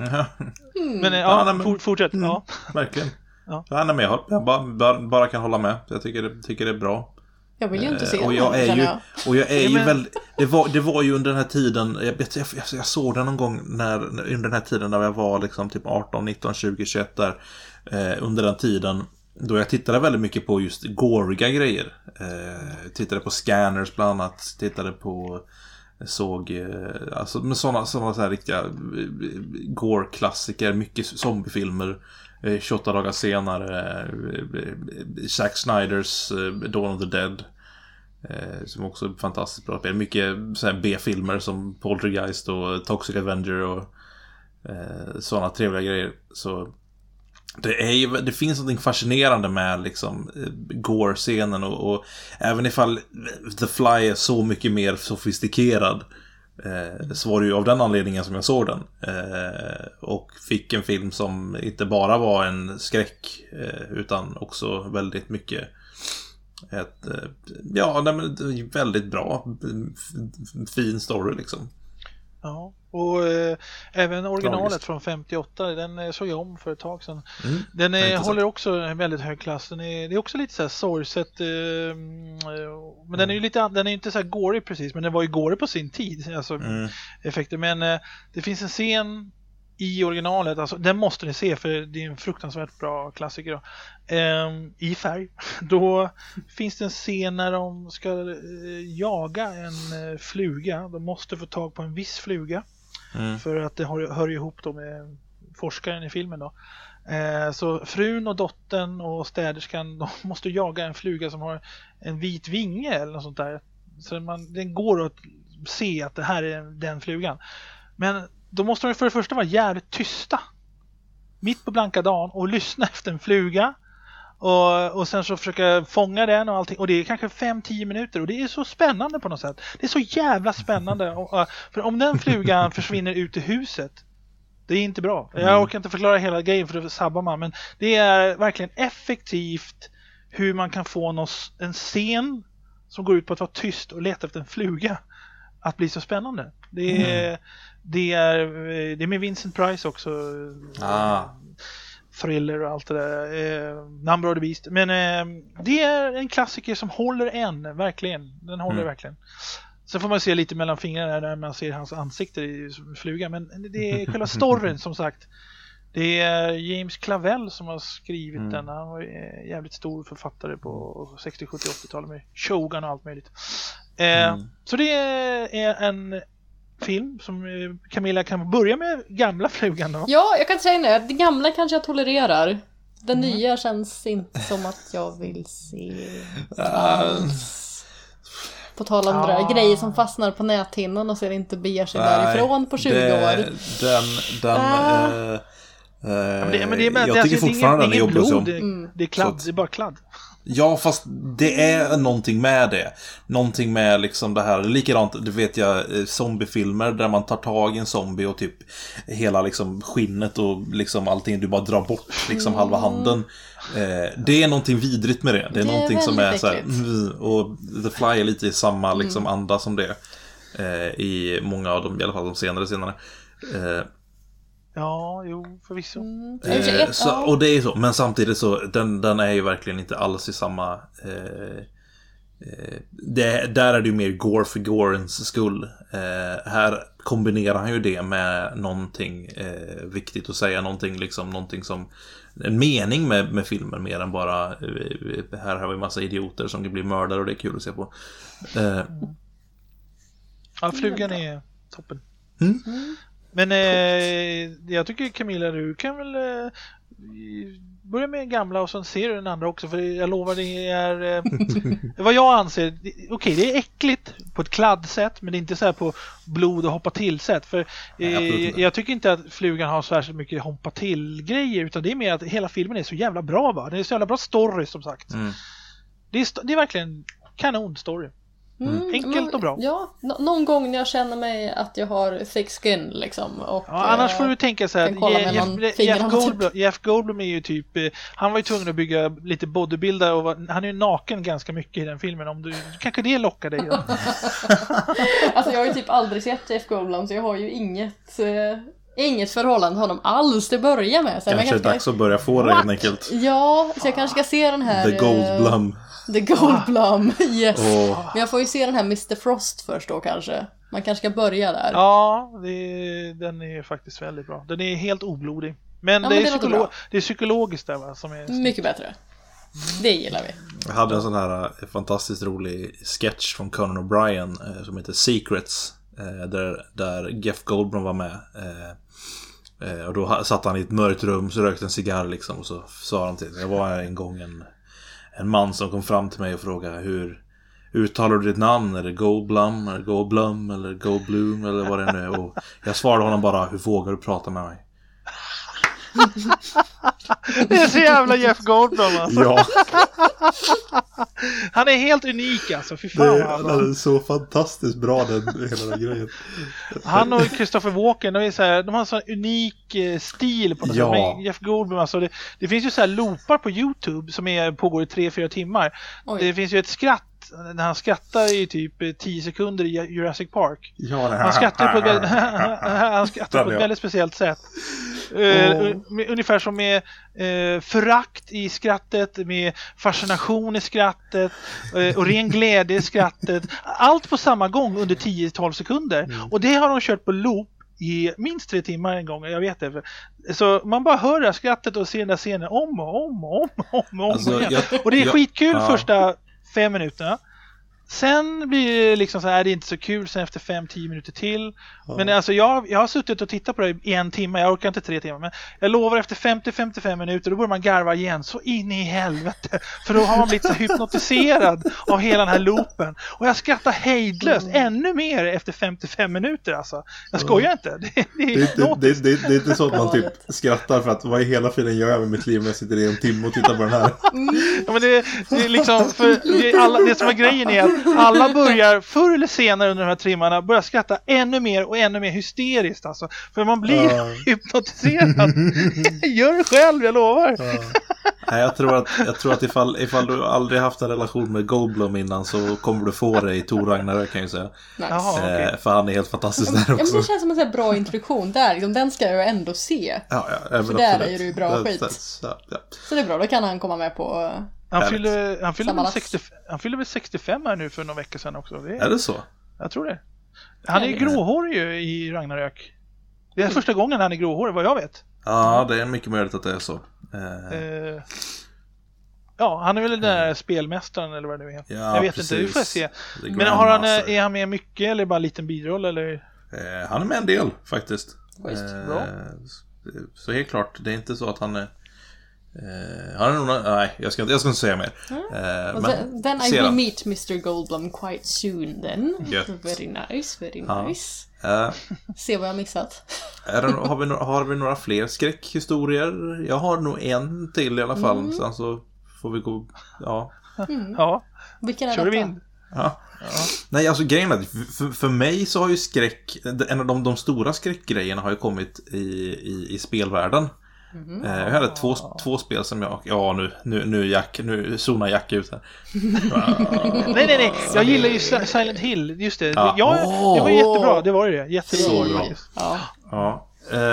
Men fortsätt. Ja. Verkligen. Ja, men jag bara kan hålla med. Jag tycker det är bra. Jag vill ju inte se och jag är ju väldigt, det var ju under den här tiden, jag såg den någon gång under den här tiden när jag var liksom typ 18, 19, 20, 21 där, under den tiden då jag tittade väldigt mycket på just goriga grejer. Tittade på Scanners bland annat, såg alltså med såna så här riktiga gore-klassiker, mycket zombiefilmer. 28 dagar senare, Zack Snyders Dawn of the Dead, som också är fantastiskt bra spel. Mycket så här B-filmer som Poltergeist och Toxic Avenger och sådana trevliga grejer. Så det finns något fascinerande med liksom gore-scenen och även ifall The Fly är så mycket mer sofistikerad, så var det ju av den anledningen som jag såg den, och fick en film som inte bara var en skräck, utan också väldigt mycket väldigt bra, fin story liksom. Ja, och även originalet från 58, den såg jag om för ett tag sedan. Den håller också en väldigt hög klass. Det är också lite så här sorgset, men den är ju inte så här gory precis, men den var ju gory på sin tid, alltså effekter. Men det finns en scen i originalet, alltså den måste ni se för det är en fruktansvärt bra klassiker då. I färg. Då finns det en scen när de ska jaga en fluga. De måste få tag på en viss fluga. För att det hör ihop då med forskaren i filmen då. Så frun och dottern och städerskan, de måste jaga en fluga som har en vit vinge eller något sånt där. Så den går att se att det här är den flugan. Men då måste de för det första vara jävligt tysta mitt på blanka dagen och lyssna efter en fluga och sen så försöka fånga den och allting, och det är kanske 5-10 minuter och det är så spännande på något sätt. Det är så jävla spännande för om den flugan försvinner ut i huset, det är inte bra. Jag orkar inte förklara hela grejen för det sabbar man, men det är verkligen effektivt hur man kan få en scen som går ut på att vara tyst och leta efter en fluga att bli så spännande. Det är med Vincent Price också. Thriller och allt det där. Number of the Beast. Men det är en klassiker som håller än, verkligen. Den håller verkligen. Så får man se lite mellan fingrarna när man ser hans ansikte i flugan. Men det är själva storyn som sagt. Det är James Clavell som har skrivit den. Han var jävligt stor författare på 60, 70, 80-talet med Shogun och allt möjligt. Så det är film som Camilla kan börja med gamla flugan då. Ja, jag kan säga det gamla kanske jag tolererar. Den nya känns inte som att jag vill se alls. På tal om grejer som fastnar på näthinnan och ser inte beger sig därifrån på 20 år. Jag tycker fortfarande den är jobbig. Det är kladd, det är bara kladd. Ja, fast det är någonting med det. Någonting med liksom det här. Likadant, det vet jag, zombiefilmer där man tar tag i en zombie och typ hela liksom skinnet och liksom allting, du bara drar bort liksom halva handen. Det är någonting vidrigt med det. Det är någonting som är så här, och The Fly är lite i samma liksom anda som det. I många av dem, i alla fall de senare. Ja, jo, förvisso. Och det är så, men samtidigt så den är ju verkligen inte alls i samma där är det ju mer gore för gorens skull. Här kombinerar han ju det med någonting viktigt att säga, någonting som en mening med filmen mer än bara här har vi massa idioter som blir mördare och det är kul att se på. Ja, flugan är toppen. Men jag tycker Camilla, du kan väl börja med gamla och sen ser du den andra också, för jag lovar det är vad jag anser, okej, det är äckligt på ett kladdsätt, men det är inte så här på blod och hoppa till sätt, för jag tycker inte att flugan har så här mycket hoppa till grejer, utan det är mer att hela filmen är så jävla bra, va? Det är så jävla bra story, som sagt. Det är verkligen kanon story. Enkelt och bra. Ja, någon gång när jag känner mig att jag har thick skin liksom, och, annars får du tänka så här, Jeff Goldblum är ju typ, han var ju tvungen att bygga lite bodybuilder och han är ju naken ganska mycket i den filmen, om du kanske det lockar dig då. Alltså jag har ju typ aldrig sett Jeff Goldblum, så jag har ju inget förhållande till honom alls till börja med. Så kanske är dags att börja få det helt enkelt. Ja, så jag kanske ska se den här The Goldblum, yes. Men jag får ju se den här Mr. Frost först då kanske. Man kanske ska börja där. Ja, den är faktiskt väldigt bra. Den är helt oblodig. Men, det är psykologiskt där, va, som är mycket bättre. Det gillar vi. Jag hade en sån här fantastiskt rolig sketch från Conan O'Brien som heter Secrets, där Jeff Goldblum var med. Och då satt han i ett mörkt rum, så rökte en cigarr liksom, och så sa han till. Det var en gång en man som kom fram till mig och frågade: hur uttalar du ditt namn? Är det Goldblum, eller Goldblum, eller Goldblum, eller vad det nu är? Och jag svarade honom bara: hur vågar du prata med mig? Det är så jävla Jeff Goldblum, alltså. Ja. Han är helt unik, alltså. Fy fan, det är så fantastiskt bra, hela den grejen. Han och Christopher Walken, de har en sån unik stil på något sätt. Men Jeff Goldblum, alltså, det finns ju så här loopar på YouTube som pågår i 3-4 timmar. Oj. Det finns ju ett skratt när han skrattar i typ 10 sekunder i Jurassic Park. Han skrattar på ett väldigt speciellt sätt. Ungefär som med förakt i skrattet, med fascination i skrattet och ren glädje i skrattet. Allt på samma gång under 10-12 sekunder. Och det har de kört på loop i minst 3 timmar en gång, jag vet det. Så man bara hör det här skrattet och ser den där scenen om och om alltså, igen. Och det är skitkul första 5 minuterna. Sen blir det liksom så här, det är inte så kul sen efter 5-10 minuter till. Men alltså jag har suttit och tittat på det i 1 timme, jag orkar inte 3 timmar, men jag lovar efter 50-55 minuter då börjar man garva igen så in i helvete. För då har man blivit så hypnotiserad av hela den här loopen. Och jag skrattar hejdlöst ännu mer efter 55 minuter, alltså. Jag skojar inte. Det är inte så att man typ skrattar för att vad i hela filmen gör jag med mitt liv när jag sitter i 1 timme och tittar på den här. Ja, men det är liksom, för det som är grejen är att alla börjar förr eller senare under de här timmarna börja skratta ännu mer hysteriskt, alltså. För man blir hypnotiserad. Gör det själv, jag lovar. Nej, jag tror att ifall du aldrig haft en relation med Goldblum innan så kommer du få det i Thor Ragnarök, kan jag säga. Nice. Jaha, okay. För han är helt fantastisk där också. Ja, men det känns som en sån här bra introduktion där. Liksom, den ska jag ändå se. För där är det ju bra skit. Så det är bra, då kan han komma med på... Han fyller väl 65 här nu för några veckor sedan också. Är det så? Jag tror det. Han är gråhårig ju i Ragnarök. Det är första gången han är gråhårig, vad jag vet. Ja, det är mycket möjligt att det är så. Ja, han är väl den där spelmästaren eller vad det är. Ja, jag vet inte, vi får se. Men är han med mycket eller bara en liten biroll eller? Han är med en del faktiskt. Bra. Så helt klart, det är inte så att han är... han är nog... Nej, jag ska inte säga mer. Then I will meet Mr. Goldblum quite soon then. Gött. Very nice. Se vad jag missat. Har vi några fler skräckhistorier? Jag har nog en till i alla fall. Sen så får vi gå... Ja. Ja. Vilken är Kör vi detta? in? Ja. Nej, alltså grejen är för mig så har ju skräck, en av de stora skräckgrejerna har ju kommit i spelvärlden. Jag hade två spel som nu zonar Jack ut här. Nej. Jag gillar ju Silent Hill, just det. Ja, det var jättebra, det var det. Jättebra. Så bra. Ja.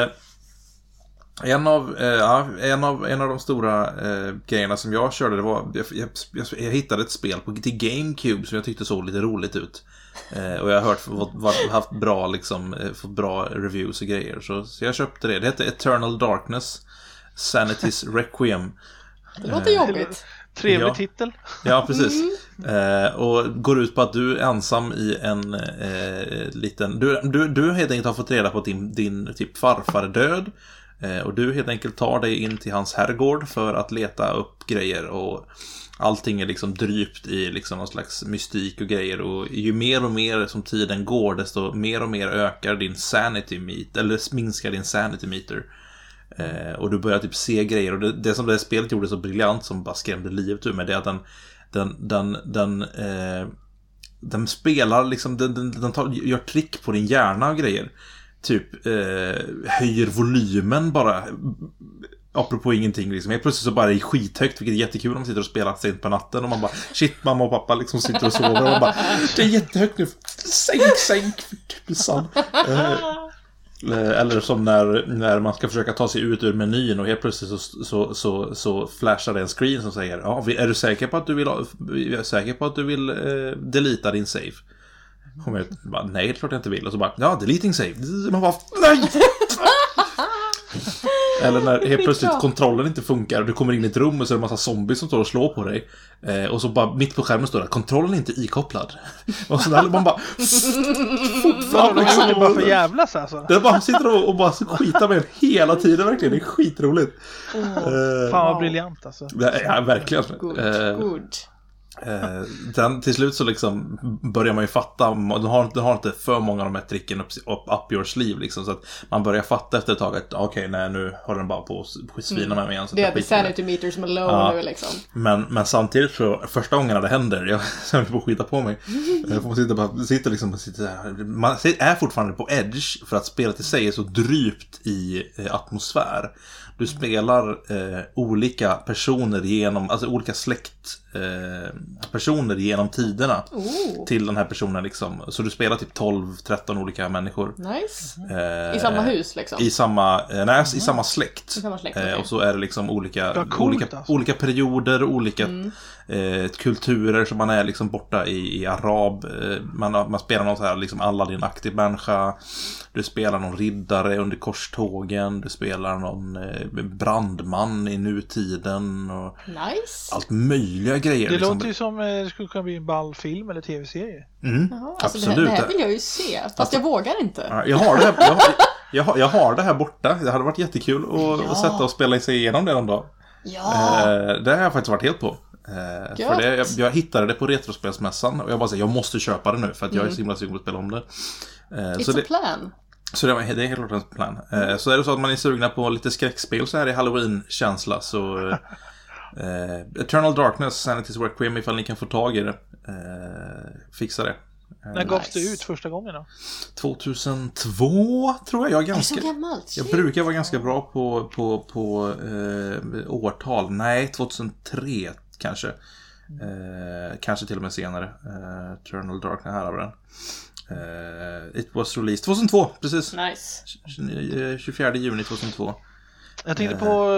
En av de stora grejerna som jag körde, det var jag hittade ett spel till GameCube som jag tyckte såg lite roligt ut. Och jag har haft bra liksom, fått bra reviews och grejer, så jag köpte det. Det hette Eternal Darkness Sanity's Requiem. Det låter jobbigt. Trevlig titel. Ja, precis. Och går ut på att du är ensam i en liten... Du helt enkelt har fått reda på att din typ farfar är död. Och du helt enkelt tar dig in till hans herrgård för att leta upp grejer. Och allting är liksom drypt i liksom någon slags mystik och grejer. Och ju mer och mer som tiden går, desto mer och mer ökar din sanity meter. Eller minskar din sanity meter. Och du börjar typ se grejer. Och det som det här spelet gjorde så briljant, som bara skrämde livet ur mig, det är att den spelar liksom, den gör trick på din hjärna och grejer. Typ höjer volymen bara, apropå ingenting liksom. Helt plötsligt så bara är det skithögt, vilket är jättekul om man sitter och spelar sent på natten och man bara, shit, mamma och pappa liksom sitter och sover och man bara, det är jättehögt nu, sänk för tusan. Eller som när man ska försöka ta sig ut ur menyn och helt plötsligt så flashar det en screen som säger, ja, är du säker på att du vill deleta din save? Och jag bara, nej, helt klart jag inte vill. Och så bara, ja, deleting save. Man bara, nej! Eller när helt plötsligt kontrollen inte funkar och du kommer in i ett rum och så är det en massa zombies som står och slår på dig. Och så bara mitt på skärmen står det, kontrollen är inte ikopplad. Och så där man bara... Det bara för jävlas alltså. Det bara sitter och bara skitar med hela tiden, verkligen. Det är skitroligt. Fan vad briljant alltså. Ja, verkligen. Good. Till slut så liksom börjar man ju fatta, du har inte för många av de här tricken up your sleeve liksom, så att man börjar fatta efter ett tag att okej, nej, nu har den bara på att svina med mig igen, så det är the sanity meter som är low nu liksom. Men samtidigt så första gången det händer, jag höll på att skita på mig. Man är fortfarande på edge för att spelet i sig är så drypt i atmosfär. Du spelar olika personer genom, alltså olika personer genom tiderna till den här personen liksom. Så du spelar typ 12-13 olika människor. Nice. I samma hus liksom? I samma släkt. I samma släkt, okay. Och så är det liksom olika perioder, olika kulturer, som man är liksom borta i arab. Man spelar någon så här liksom Aladdin-aktig människa. Du spelar någon riddare under korstågen. Du spelar någon brandman i nutiden. Och nice. Allt möjliga grejer. Det liksom. låter ju som det skulle kunna bli en ball film eller tv-serie. Jaha, alltså absolut. Det här vill jag ju se. Fast jag vågar inte. Jag har det här borta. Det hade varit jättekul att sätta och spela sig igenom det någon dag. Ja. Det har jag faktiskt varit helt på. För jag hittade det på Retrospelsmässan och jag bara säger, jag måste köpa det nu för att jag är så himla sugen på att spela om det. It's a plan. Så det är helt klart en plan. Så är det så att man är sugna på lite skräckspel så här i Halloween-känsla, så Eternal Darkness Sanity's Requiem, ifall ni kan få tag i det, fixa det. När gavs det ut första gången då? 2002 tror jag. Är så gammalt? Jag brukar vara ganska bra på årtal. Nej, 2003 kanske. Kanske till och med senare. Eternal Darkness, här har vi den. It was released 2002, precis. Nice. 24 juni 2002. Jag tänkte på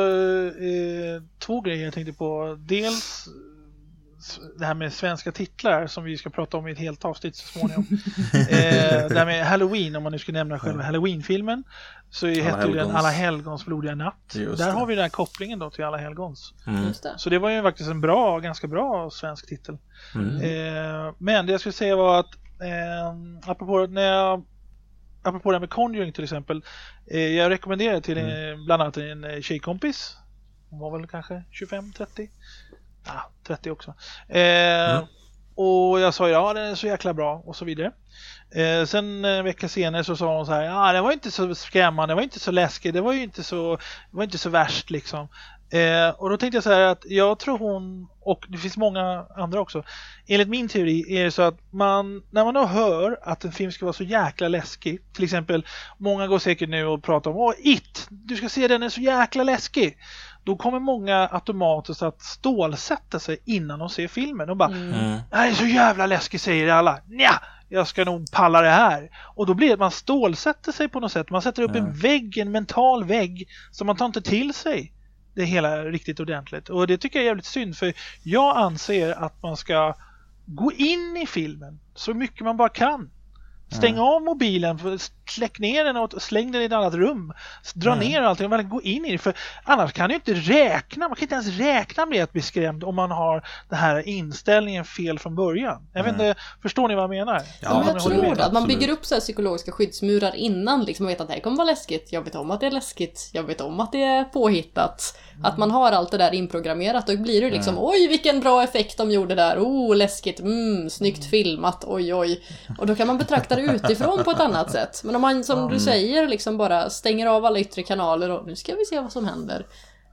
två grejer. Jag tänkte på dels det här med svenska titlar som vi ska prata om i ett helt avsnitt så småningom. Det här med Halloween, om man nu ska nämna själva Halloween-filmen, så heter den Alla helgons blodiga natt. Där har vi den här kopplingen då till Alla helgons. Just det. Så det var ju faktiskt en ganska bra svensk titel. Men det jag skulle säga var att apropå när jag apropå det här med Conjuring till exempel. Jag rekommenderar till bland annat en tjejkompis. Hon var väl kanske 25-30. Ja, 30 också. Och jag sa ja, den är så jäkla bra och så vidare. Sen en vecka senare så sa hon så här, ja, det var inte så skrämmande, det var inte så läskigt, det var inte så värst liksom. Och då tänkte jag så här att jag tror hon, och det finns många andra också, enligt min teori är det så att när man då hör att en film ska vara så jäkla läskig, till exempel, många går säkert nu och pratar om It, du ska se den är så jäkla läskig. Då kommer många automatiskt att stålsätta sig innan de ser filmen och bara, det här är så jävla läskigt, säger alla. Nja, jag ska nog palla det här. Och då blir det att man stålsätter sig på något sätt. Man sätter upp en vägg, en mental vägg, som man tar inte till sig det hela riktigt ordentligt. Och det tycker jag är jävligt synd, för jag anser att man ska gå in i filmen så mycket man bara kan. Stäng av mobilen, släck ner den och släng den i ett annat rum. Dra ner allting och gå in i det. För annars kan du inte räkna. Man kan inte ens räkna med att bli skrämd om man har den här inställningen fel från början. Jag vet inte, förstår ni vad jag menar? Ja, jag tror det. Att man bygger upp så här psykologiska skyddsmurar innan. Liksom, man vet att det här kommer vara läskigt. Jag vet om att det är läskigt. Jag vet om att det är påhittat. Att man har allt det där inprogrammerat. Då blir det liksom, oj vilken bra effekt de gjorde där. Läskigt, snyggt filmat, oj. Och då kan man betrakta det utifrån på ett annat sätt. Men om man, som du säger, liksom bara stänger av alla yttre kanaler och nu ska vi se vad som händer.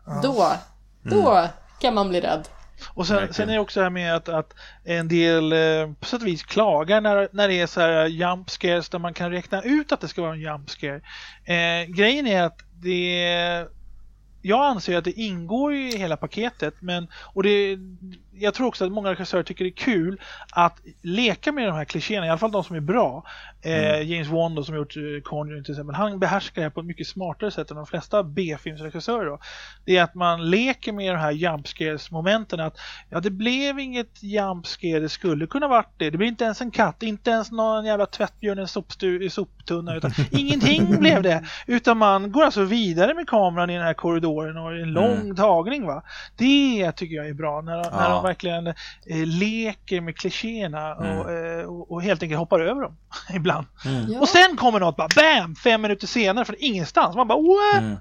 Då kan man bli rädd. Och sen är det också här med att en del på sätt och vis klagar när det är så här jump scares där man kan räkna ut att det ska vara en jump scare. Grejen är att jag anser att det ingår i hela paketet, jag tror också att många regissörer tycker det är kul att leka med de här klichéerna, i alla fall de som är bra. James Wan då, som har gjort Conjuring till exempel, han behärskar det här på ett mycket smartare sätt än de flesta B-filmsregissörer då. Det är att man leker med de här jumpscares-momenten, att det blev inget jumpscare, det skulle kunna varit det. Det blir inte ens en katt, inte ens någon jävla tvättbjörn i soptunna, utan ingenting blev det. Utan man går alltså vidare med kameran i den här korridoren och en lång tagning, va. Det tycker jag är bra, när de verkligen leker med klichéerna och helt enkelt hoppar över dem ibland. Och sen kommer något bara bam, 5 minuter senare från ingenstans. Man bara what?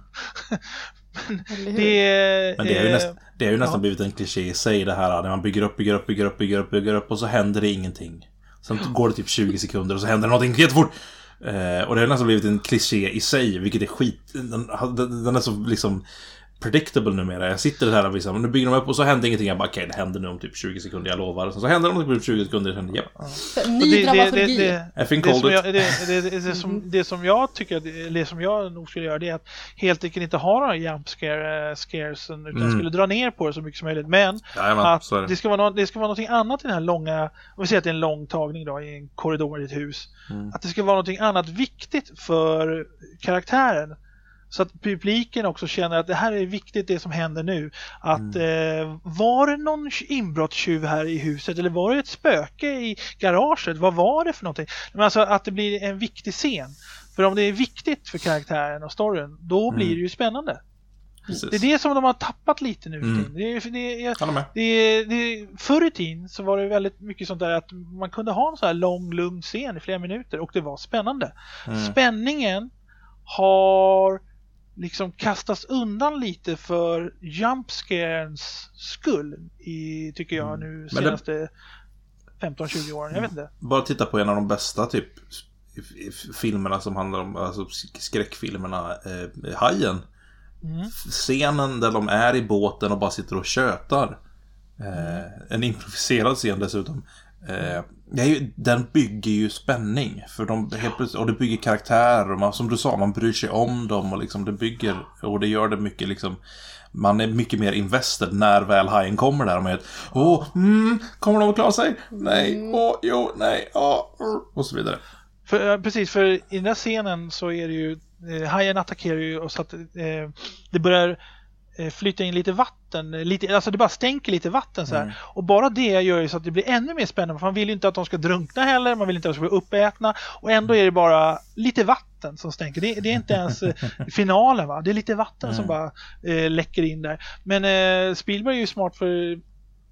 Det är ju nästan blivit en kliché i sig, det här när man bygger upp och så händer det ingenting. Sen går det typ 20 sekunder och så händer det någonting jättefort. Och det har nästan blivit en kliché i sig, vilket är skit. Den är så liksom predictable numera. Jag sitter där och liksom, nu bygger de upp och så händer ingenting. Jag bara, okej, det händer nu om typ 20 sekunder, jag lovar. Så händer det om typ 20 sekunder, jag känner, ny dramaturgi. Det som jag tycker, det som jag nog skulle göra, det är att helt enkelt inte ha några jump scares, utan skulle dra ner på det så mycket som möjligt. Men att det ska vara någonting annat i den här långa, om vi säger att det är en lång tagning då, i en korridor i ett hus. Att det ska vara någonting annat viktigt för karaktären. Så att publiken också känner att det här är viktigt, det som händer nu. Att var det någon inbrottstjuv här i huset? Eller var det ett spöke i garaget? Vad var det för någonting? Men alltså att det blir en viktig scen. För om det är viktigt för karaktären och storyn, då blir det ju spännande. Precis. Det är det som de har tappat lite nu. Förr i tiden så var det väldigt mycket sånt där att man kunde ha en så här lugn scen i flera minuter och det var spännande. Spänningen har liksom kastas undan lite för jumpscares skull tycker jag nu senaste 15-20 åren, jag vet inte. Bara titta på en av de bästa typ filmerna som handlar om, alltså skräckfilmerna, Hajen. Scenen där de är i båten och bara sitter och tjötar. En improviserad scen dessutom. Den bygger ju spänning för de helt plötsligt, och det bygger karaktärer, som du sa, man bryr sig om dem och liksom det bygger, och det gör det mycket liksom, man är mycket mer invested när väl hajen kommer där och med kommer de att klara sig? Nej, nej, och så vidare. Precis, för i den här scenen så är det ju hajen attackerar ju och så att det börjar flytta in lite vatten, alltså det bara stänker lite vatten så här. Och bara det gör ju så att det blir ännu mer spännande, för man vill ju inte att de ska drunkna heller, man vill inte att de ska bli uppätna, och ändå är det bara lite vatten som stänker. Det är inte ens finalen, va? Det är lite vatten som bara läcker in där. Men Spielberg är ju smart, för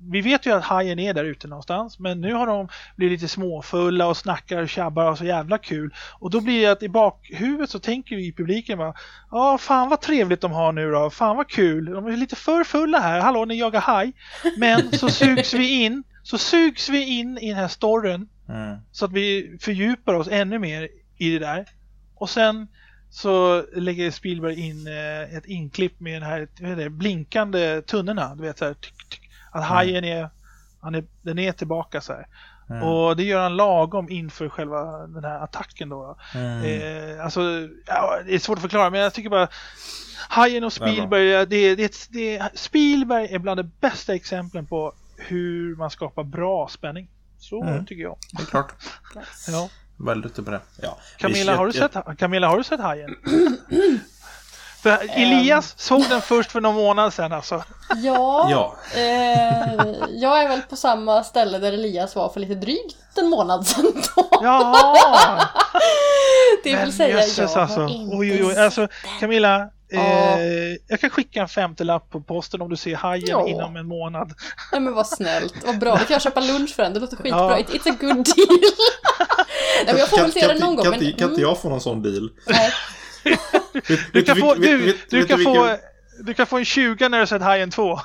vi vet ju att hajen är där ute någonstans, men nu har de blivit lite småfulla och snackar och tjabbar och så jävla kul. Och då blir det att i bakhuvudet så tänker vi i publiken bara, ja fan vad trevligt de har nu då, fan vad kul, de är lite för fulla här, hallå ni jagar haj. Men så sugs vi in i den här storyn så att vi fördjupar oss ännu mer i det där. Och sen så lägger Spielberg in ett inklipp med den här blinkande tunnorna, du vet så här, att hajen den är tillbaka så här. Och det gör han lagom inför själva den här attacken då. Alltså det är svårt att förklara, men jag tycker bara hajen och Spielberg, Spielberg är bland de bästa exemplen på hur man skapar bra spänning. Så tycker jag. Det är klart. Ja. Väldigt på det. Ja. Camilla, har du sett hajen? För Elias såg den först för någon månad sedan alltså. Ja. Jag är väl på samma ställe där Elias var för lite drygt en månad sedan då. Ja. Det vill säga Jesus, jag alltså. har inte Oj. Alltså, Camilla, jag kan skicka en 50-lapp på posten om du ser hajen inom en månad. Nej men vad snällt, vad bra. Vi kan köpa lunch för den, det låter skitbra. It's a good deal. Nej, men jag får väl se den någon gång. Kan inte jag få någon sån deal? Nej. Du kan få en 20 när du sett Hajen 2.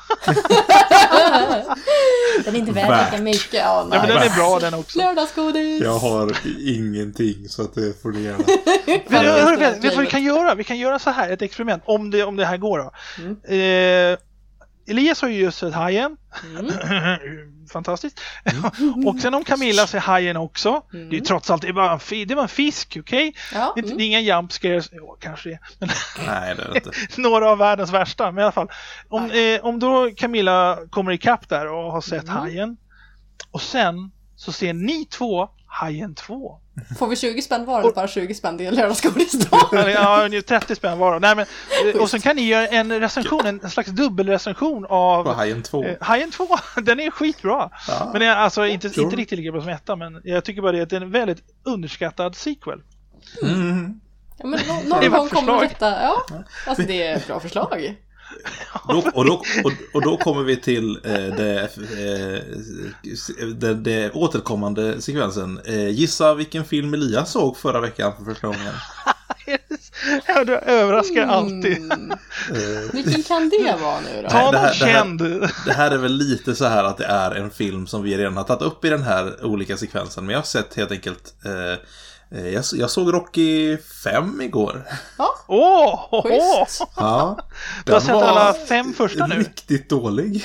Den är inte värd lika mycket. Ja, men den är bra den också. Lördagsgodis. Jag har ingenting så att det får ni gärna. Vet du vad vi kan göra? Vi kan göra så här, ett experiment. Om det här går då. Elias har ju just sett Hajen. Fantastiskt. Och sen om Camilla ser Hajen också. Det är trots allt det var en fisk, okej? Ja. Det är inga jumpscares. Kanske det. Men Nej, det är inte. några av världens värsta. Men i alla fall. Om då Camilla kommer ikapp där och har sett Hajen. Och sen så ser ni två Hajen 2. Får vi 20 spänn var eller bara 20 spänn? Det är lördagsgodis då. Ja, 30 spänn var. Nej, men, och sen kan ni göra en recension, en slags dubbelrecension av på Hajen 2. Hajen 2, den är skitbra. Ja. Men alltså inte riktigt lika bra som etta, men jag tycker bara det att det är en väldigt underskattad sequel. Ja, men någon gång kommer detta. Ja, alltså det är ett bra förslag. Och då kommer vi till det återkommande sekvensen. Gissa vilken film Elias såg förra veckan för första gången. Ja, du överraskar alltid. Vilken kan det vara nu då? Ta någon känd. Det här är väl lite så här att det är en film som vi redan har tagit upp i den här olika sekvensen. Men jag har sett helt enkelt... Jag såg Rocky 5 igår. Ja. Ja. Du har sett alla 5 första nu. Riktigt dålig.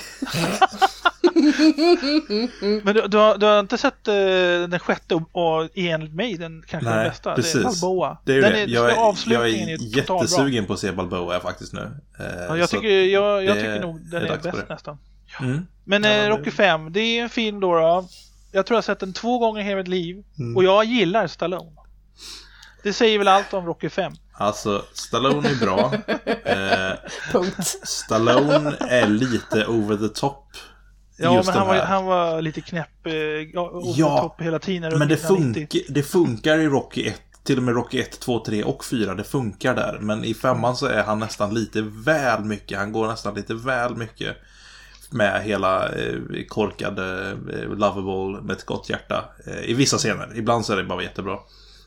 Men du har inte sett den sjätte och enligt mig den kanske den bästa. Precis. Det är Balboa. Det är den det. Jag är jättesugen på att se Balboa faktiskt nu. Ja, jag tycker nog den är bäst nästan. Men Rocky 5, det är en film då. Jag tror jag har sett den 2 gånger i hela mitt liv. Och jag gillar Stallone. Det säger väl allt om Rocky 5. Alltså, Stallone är bra. Punkt. Stallone är lite over the top. Ja, men han var lite knäpp over the top hela tiden. Men det funkar i Rocky 1. Till och med Rocky 1, 2, 3 och 4. Det funkar där. Men i 5:an så är han nästan lite väl mycket. Han går nästan lite väl mycket med hela korkade lovable med ett gott hjärta i vissa scener. Ibland så är det bara jättebra.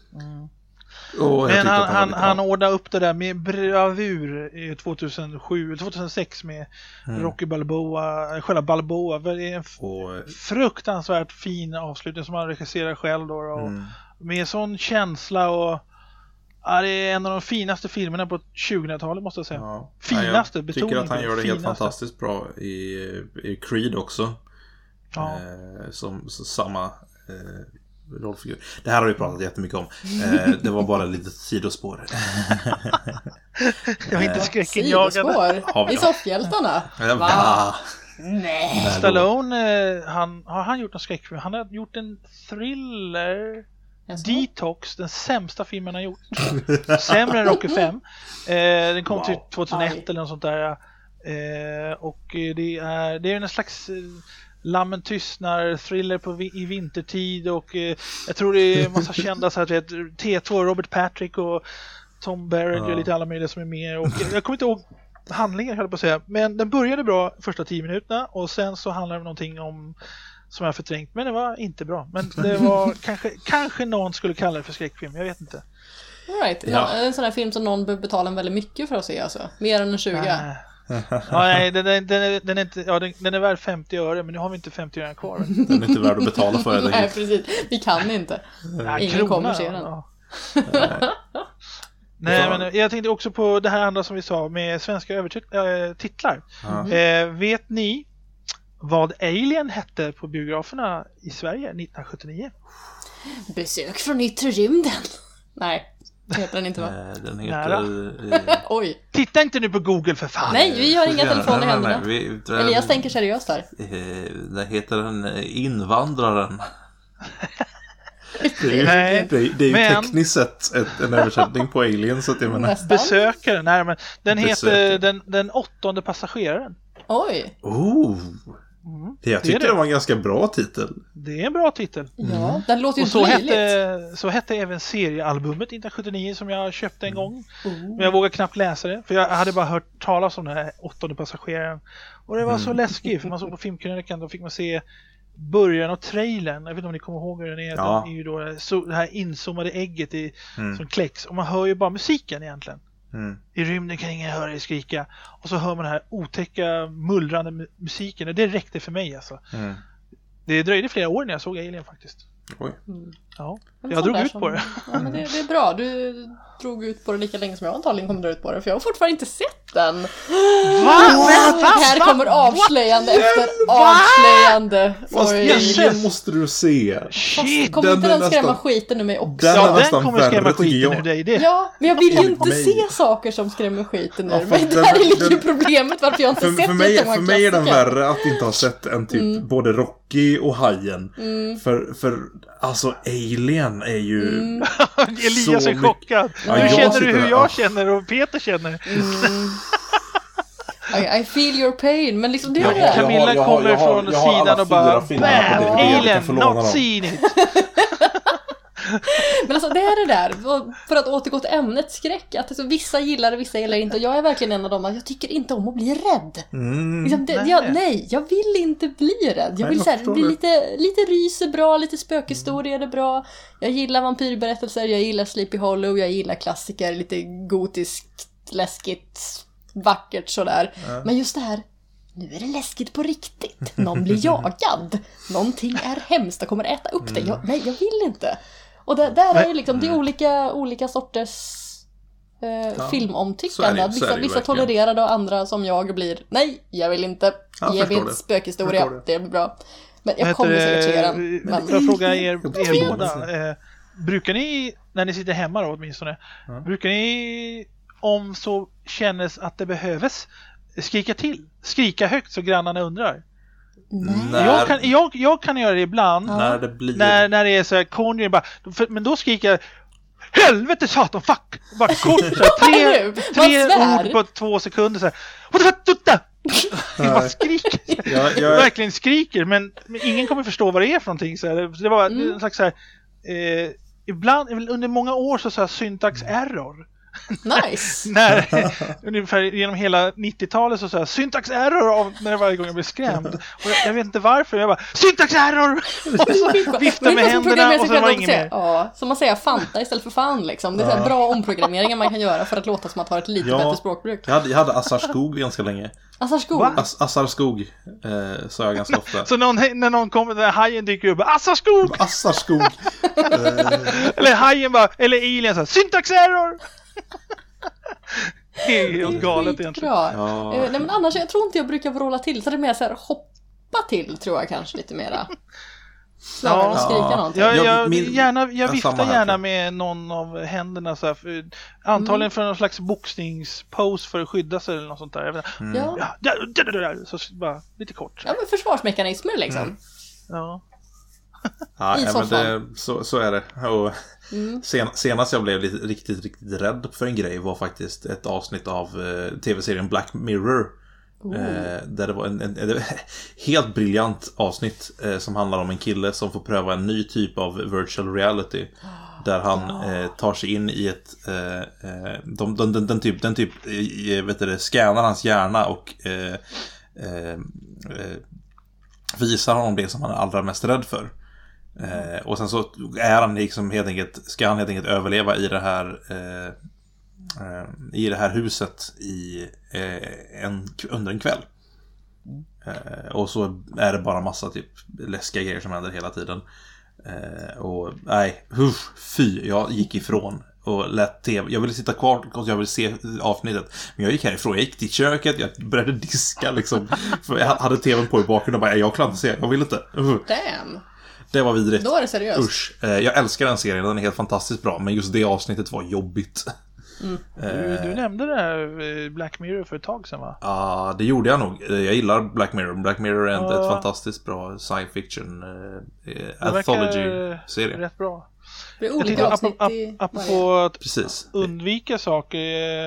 Men han ordnade upp det där med bravur 2006 med Rocky Balboa, själva Balboa. Det är en fruktansvärt fin avslutning som han regisserar själv då, och med sån känsla, och det är en av de finaste filmerna på 2000-talet måste jag säga. Ja. Finaste, jag tycker att han gör det helt fantastiskt bra i Creed också. Ja. Som samma rollfigur. Det här har vi pratat jättemycket om. Det var bara lite sidospår. Jag är inte skräckinjagande. I soffhjältarna. Va? Nej. Stallone, har han gjort en skräckfilm? Han har gjort en thriller. Detox, den sämsta filmen han gjort. Sämre än Rocky 5. Den kom till 2001 eller något sånt där. Och det är en slags Lammen tystnar, thriller i vintertid, och jag tror det är en massa kända så här, T2, Robert Patrick och Tom Berenger, lite alla möjliga som är med, och jag kommer inte ihåg handlingen höll jag på att säga. Men den började bra första 10 minuterna och sen så handlade det om någonting om som jag förträngt, men det var inte bra. Men det var kanske någon skulle kalla det för skräckfilm, jag vet inte. All right. Ja. En sån här film som någon behöver betala väldigt mycket för att se alltså. Mer än en 20. Nej, den är inte, den är värd 50 öre, men nu har vi inte 50 öre kvar. Den är inte värd att betala för det. Nej, precis. Vi kan inte. Ingen kommer se den. Ja. Nej, men jag tänkte också på det här andra som vi sa med svenska titlar. Vet ni vad Alien hette på biograferna i Sverige 1979? Besök från yttre rymden. Nej, det heter den inte, va? Den heter... Oj. Titta inte nu på Google för fan. Nej, vi har inga telefoner i händerna. Elias tänker seriöst här. Det heter den Invandraren. Det är ju tekniskt sett en översättning på Alien, så att jag menar... Besökaren, nej, men den heter den 8:e passageraren. Oj. Jag tyckte det var en ganska bra titel. Det är en bra titel. Ja, den låter ju och så hette även seriealbumet 1979 som jag köpte en gång. Men jag vågade knappt läsa det, för jag hade bara hört talas om den här 8:e passageraren. Och det var så läskigt, för man såg på filmkrönikan, då fick man se början av trailern. Jag vet inte om ni kommer ihåg hur den är. Ja. Det är ju då det här inzoomade ägget som kläcks. Och man hör ju bara musiken egentligen. I rymden kan ingen höra dig skrika. Och så hör man den här otäcka mullrande musiken. Och det räckte för mig alltså. Det dröjde flera år när jag såg Alien faktiskt. Oj. Ja, jag drog ut på det. Ja, men det är bra. Du drog ut på det lika länge som jag antagligen kommer dra ut på det. För jag har fortfarande inte sett den. Här kommer avslöjande efter avslöjande. Alien måste du se. Shit, kommer inte den skrämma skiten ur mig också? Den kommer skrämma skiten ur dig. Ja, men jag vill ju inte se saker som skrämmer skiten ur mig. Det här är lite problemet varför jag inte sett det. För mig är den värre att inte ha sett en typ både Rocky och Hajen. För alltså Alien är ju Elias är chockad. Nu känner du hur jag känner och Peter känner. I feel your pain. Men liksom det är det. Camilla kommer från sidan och bara Alien, not seen it. Men alltså det är det där. För att återgå till ämnet skräck, att alltså, vissa gillar det, vissa gillar inte. Och jag är verkligen en av dem att jag tycker inte om att bli rädd. Liksom, jag vill inte bli rädd. Jag vill bli lite rys är bra, lite spökhistorier är bra. Jag gillar vampyrberättelser, jag gillar Sleepy Hollow, jag gillar klassiker, lite gotiskt, läskigt, vackert sådär. Men just det här, nu är det läskigt på riktigt. Någon blir jagad. Någonting är hemskt och kommer äta upp dig. Nej, jag vill inte. Och där är liksom, det är olika sorters filmomtyckande. Vissa tolererade och andra som jag blir, nej, jag vill inte. Ge mig en spökhistoria, det blir bra. Men jag kommer säkert se den. Får jag fråga er båda, brukar ni, när ni sitter hemma då åtminstone, brukar ni, om så kännes att det behövs, skrika högt så grannarna undrar? Nej. Jag kan göra det ibland när det är så här Conjuring bara, men då skriker jag helvete satan fuck bara kort tre ord på 2 sekunder så här. Jag skriker. Jag verkligen skriker, men ingen kommer förstå vad det är för någonting så här. Det var en slags så här, ibland under många år så här syntax error. Nice. Ungefär genom hela 90-talet så syntax error när varje gång jag blev skrämd. Och jag vet inte varför, jag bara syntax error. Och så viftar med händerna och så var det inget mer. Ja, som man säger Fanta istället för fan liksom. Det är så bra omprogrammeringar man kan göra för att låta som att ha ett lite bättre språkbruk. Jag hade Assarskog ganska länge. Assarskog? Assarskog sa jag ganska ofta. Så när någon kommer, när hajen dyker upp, Assarskog. Eller hajen bara, eller alien så syntax error. Det är helt galet egentligen. Nej, men annars, jag tror inte jag brukar vråla till. Så det är mer så här, hoppa till tror jag kanske lite mera. Slaga och skrika någonting. Jag viftar gärna med någon av händerna så här, antagligen för någon slags boxningspose för att skydda sig eller något sånt där. Så bara lite kort. Ja, men försvarsmekanismer liksom. Ja. Men så är det. Och senast jag blev riktigt rädd för en grej var faktiskt ett avsnitt av tv-serien Black Mirror. Där det var en helt briljant avsnitt som handlar om en kille som får pröva en ny typ av virtual reality där han tar sig in i ett den typ scannar hans hjärna och visar honom det som han är allra mest rädd för. Och sen så är han liksom ska han helt enkelt överleva i det här huset under en kväll. Och så är det bara massa typ läskiga grejer som händer hela tiden. Och fy, jag gick ifrån och lät tv. Jag ville sitta kvar och jag ville se avsnittet. Men jag gick härifrån, jag gick till köket, jag började diska liksom. För jag hade tvn på i bakgrunden och bara, jag kan inte se, jag vill inte. Damn. Det var vidrigt. Då är det seriöst. Usch. Jag älskar den serien, den är helt fantastiskt bra. Men just det avsnittet var jobbigt. Du nämnde det här Black Mirror för ett tag sedan, va? Ja, det gjorde jag nog. Jag gillar Black Mirror. Black Mirror är ett fantastiskt bra science fiction anthology-serie. Rätt bra. Det är olika avsnitt apropå att Precis. undvika saker.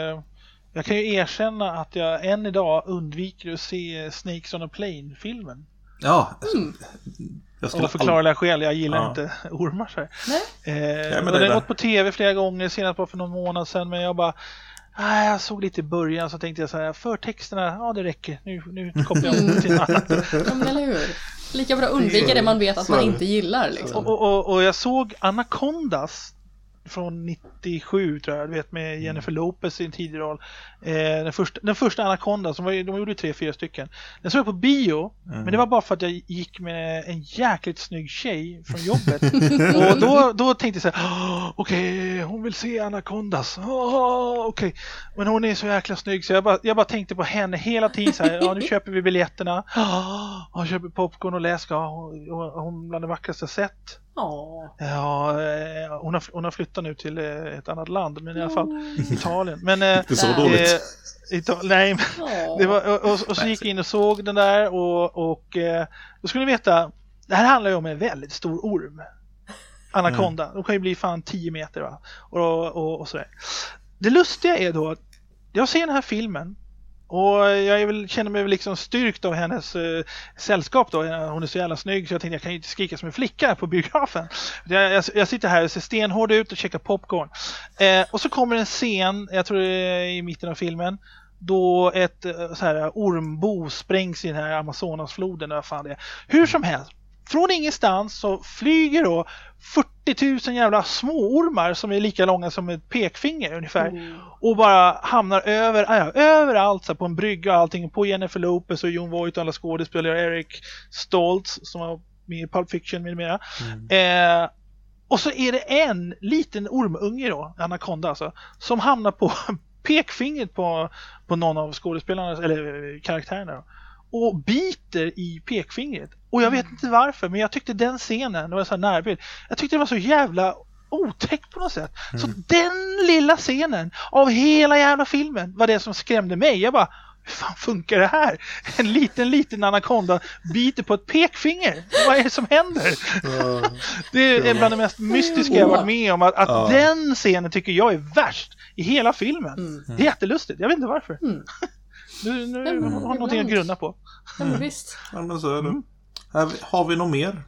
Jag kan ju erkänna att jag än idag undviker att se Snakes on a Plane-filmen. Ja. Jag ska förklara skäl, jag gillar inte ormar så här. Det har gått på tv flera gånger, senast bara för någon månad sedan, men jag såg lite i början så tänkte jag så här, förtexterna, det räcker. Nu kopplar jag om till annat. Ja, men eller hur? Lika bra undvika det man vet att man inte gillar liksom. Och jag såg Anacondas från 97 tror jag, du vet, med Jennifer Lopez i en tidig roll. Den första Anaconda, de gjorde 3-4 stycken. Den såg jag på bio, men det var bara för att jag gick med en jäkligt snygg tjej från jobbet. Och då tänkte jag så här, okej, hon vill se Anacondas. Okej. Men hon är så jäkla snygg så jag bara tänkte på henne hela tiden så här, nu köper vi biljetterna. Hon köper popcorn och läsk. Hon bland det vackraste jag sett. Ja, hon har flyttat nu till ett annat land, men i alla fall Italien. Men det är så dåligt. Nej, men det var, och så gick jag in och såg den där och då skulle ni veta, det här handlar ju om en väldigt stor orm. Anaconda. De kan ju bli fan 10 meter, va? Och sådär. Det lustiga är då att jag ser den här filmen och jag känner mig liksom styrkt av hennes sällskap då. Hon är så jävla snygg så jag tänkte jag kan ju inte skrika som en flicka på biografen. Jag sitter här och ser stenhård ut och käkar popcorn. Och så kommer en scen, jag tror det är i mitten av filmen, då ett så här ormbo sprängs i den här Amazonasfloden. Vad fan det är. Hur som helst, från ingenstans så flyger då 40 000 jävla småormar som är lika långa som ett pekfinger ungefär. Och bara hamnar överallt så på en brygga och allting, på Jennifer Lopez och Jon Voight och alla skådespelare, Eric Stoltz som var med i Pulp Fiction med mera. Och så är det en liten ormunge då, Anaconda alltså, som hamnar på pekfingret på någon av skådespelarna eller karaktärerna då, och biter i pekfingret. Och jag vet inte varför, men jag tyckte den scenen, det var så här närbild, jag tyckte det var så jävla otäckt på något sätt. Så den lilla scenen av hela jävla filmen var det som skrämde mig. Jag bara, hur fan funkar det här? En liten anaconda biter på ett pekfinger. Vad är det som händer? Det är bland det mest mystiska jag varit med om. Att den scenen tycker jag är värst i hela filmen. Det är jättelustigt, jag vet inte varför. Nu har någonting att grunna på. Ja, men visst. Ja, men så är det. Har vi något mer?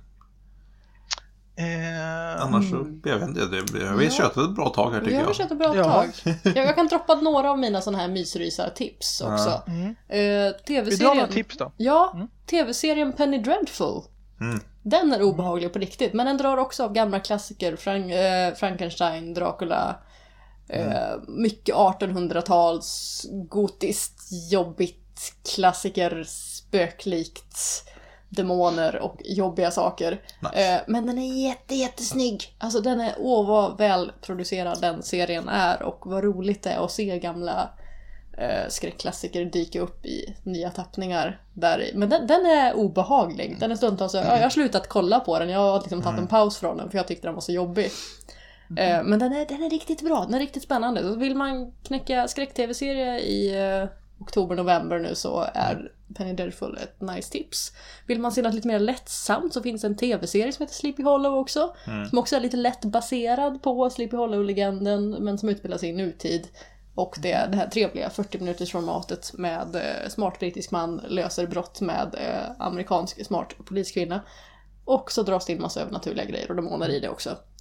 Annars så, jag vet inte, vi har kört ett bra tag här tycker jag. Vi har kört ett bra tag. Jag kan droppa några av mina sådana här mysrysar-tips också. TV-serien. Vi drar några tips då. Ja, tv-serien Penny Dreadful. Den är obehaglig på riktigt, men den drar också av gamla klassiker, Frankenstein, Dracula, mycket 1800-tals gotiskt, jobbigt, klassiker, spöklikt, demoner och jobbiga saker. Nice. Men den är jättesnygg. Alltså den är, vad välproducerad den serien är, och vad roligt det är att se gamla skräckklassiker dyka upp i nya tappningar där. Men den är obehaglig. Den är stundtals, jag har slutat kolla på den. Jag har liksom tagit en paus från den för jag tyckte den var så jobbig. Men den är riktigt bra. Den är riktigt spännande. Så vill man knäcka skräck-tv-serie i oktober-november nu så är Penny Dreadful ett nice tips. Vill man se något lite mer lättsamt så finns en tv-serie som heter Sleepy Hollow också. Som också är lite lätt baserad på Sleepy Hollow-legenden men som utspelar sig i nutid. Och det är det här trevliga 40-minuters formatet med smart brittisk man löser brott med amerikansk smart poliskvinna. Och så dras det in massa övernaturliga grejer och demoner i det också.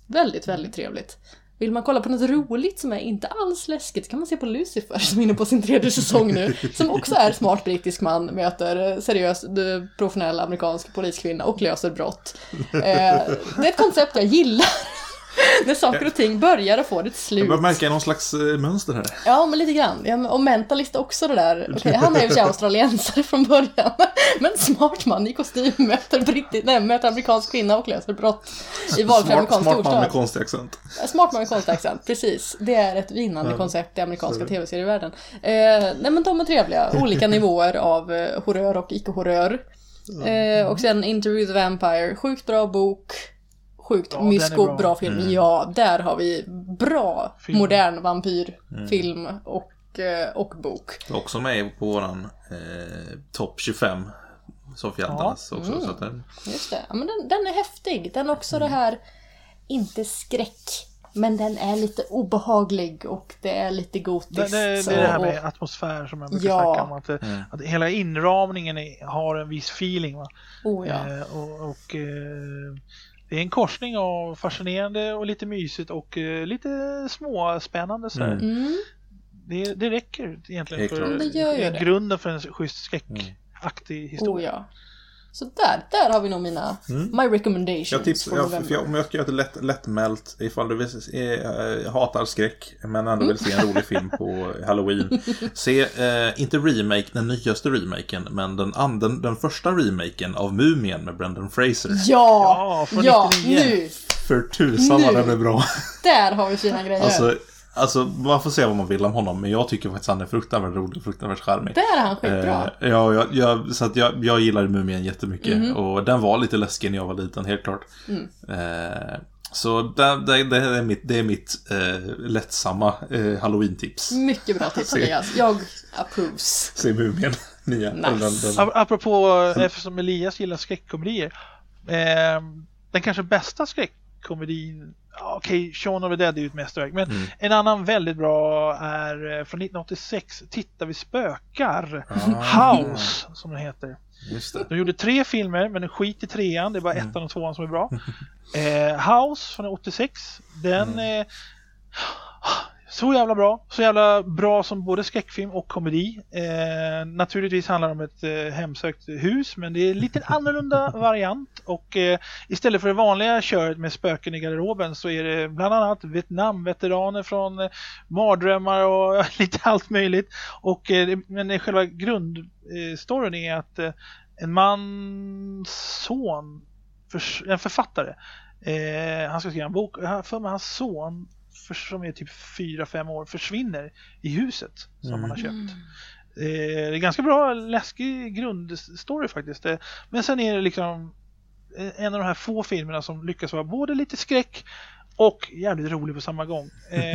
Väldigt, väldigt trevligt. Vill man kolla på något roligt som är inte alls läskigt kan man se på Lucifer som är inne på sin 3:e säsong nu. Som också är smart brittisk man, möter seriös professionell amerikansk poliskvinna och löser brott. Det är ett koncept jag gillar. När saker och ting börjar och får ett slut. Jag märker någon slags mönster här. Ja, men lite grann. Ja, och Mentalist också det där. Okej, han är ju australiensare från början. Men smart man i kostym möter amerikansk kvinna och löser brott i valfri amerikansk storstad. Smart man med konstig accent. Smart man med konstig accent, precis. Det är ett vinnande koncept i amerikanska tv-serievärlden. Nej, men de är trevliga. Olika nivåer av horrör och icke-horrör. Och sen Interview with the Vampire. Sjukt bra bok. Sjukt mysko, bra film. Ja, där har vi bra film. Modern vampyrfilm och bok. Också med på våran topp 25 Sofiantas också. Så att just det, ja, men den är häftig. Den också det här, inte skräck, men den är lite obehaglig och det är lite gotiskt. Det är det här med atmosfär som jag brukar snacka om. Att hela inramningen har en viss feeling. Va? Det är en korsning av fascinerande och lite mysigt och lite småspännande. Så det räcker egentligen för grunden för en schysst skräckaktig historia. Så där har vi nog mina my recommendations. Om jag ska göra det lättmält ifall du hatar skräck men ändå vill se en rolig film på Halloween. Se inte den nyaste remaken, men den första remaken av Mumien med Brendan Fraser. Ja, nu. För tusan vad den är bra. Där har vi fina grejer. Alltså, man får se vad man vill om honom, men jag tycker faktiskt han är fruktansvärt rolig, fruktansvärt charmig. Där är han skitbra. Så att jag gillar Mumien jättemycket. Och den var lite läskig när jag var liten, helt klart. Så det är mitt lättsamma Halloween-tips. Mycket bra tips, Elias. Jag approves. Se Mumien. Nya. Nice. Apropå, eftersom Elias gillar skräckkomedier. Den kanske bästa skräckkomedin, okej, Shaun of the Dead är ju ett mästerverk, men en annan väldigt bra är från 1986, Titta vi spökar, House som den heter. Just det. De gjorde 3 filmer, men en skit i 3:an, det är bara 1:an och 2:an som är bra. House från 86, den är så jävla bra som både skräckfilm och komedi. Naturligtvis handlar det om ett hemsökt hus, men det är en lite annorlunda variant. Och istället för det vanliga köret med spöken i garderoben så är det bland annat Vietnamveteraner från mardrömmar och lite allt möjligt. Men själva grundstoryn är att en mans son, en författare, han ska skriva en bok, för mig hans son som är typ 4-5 år försvinner i huset som han har köpt. Det är ganska bra, läskig grundstory faktiskt. Men sen är det liksom en av de här få filmerna som lyckas vara både lite skräck och jävligt rolig på samma gång.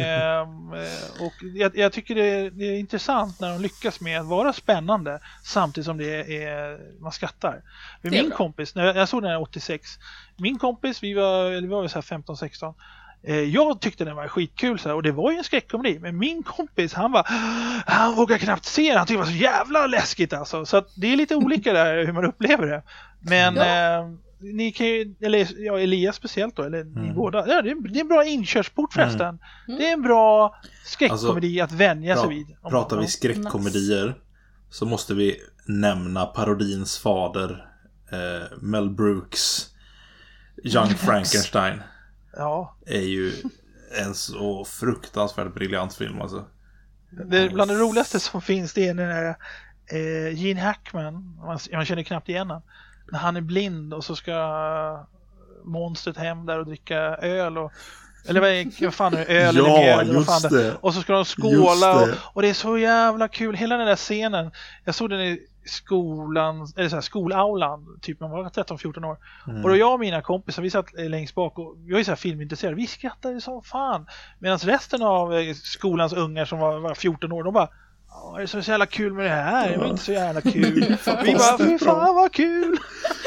Och jag tycker det är intressant när de lyckas med att vara spännande samtidigt som man skrattar. Min kompis, när jag såg den här 86, min kompis, vi var så här 15-16. Jag tyckte den var skitkul så här, och det var ju en skräckkomedi, men min kompis han vågar knappt se den, han tyckte det var så jävla läskigt alltså. Så att det är lite olika där hur man upplever det. Men ni kan ju, eller Elias speciellt då, eller ni båda, det är en bra inkörsport förresten. Det är en bra skräckkomedi att vänja sig vid. Pratar vi skräckkomedier så måste vi nämna parodins fader, Mel Brooks Young Frankenstein. Ja. Är ju en så fruktansvärt briljant film alltså. Bland det roligaste som finns, det är den där Gene Hackman, man känner knappt igen han. När han är blind och så ska monstret hem där och dricka öl eller vad fan är det? Öl eller mjöl, just fan det. Och så ska de skåla och det är så jävla kul, hela den där scenen. Jag såg den i skolan, eller så här, skolaulan, typ man var 13-14 år. Och då jag och mina kompisar, vi satt längst bak och vi var ju så här filmintresserade, vi skrattade som fan. Medan resten av skolans ungar som var 14 år, de bara, det är så jävla kul med det här, det var inte så jävla kul. Vi bara, fy fan vad kul.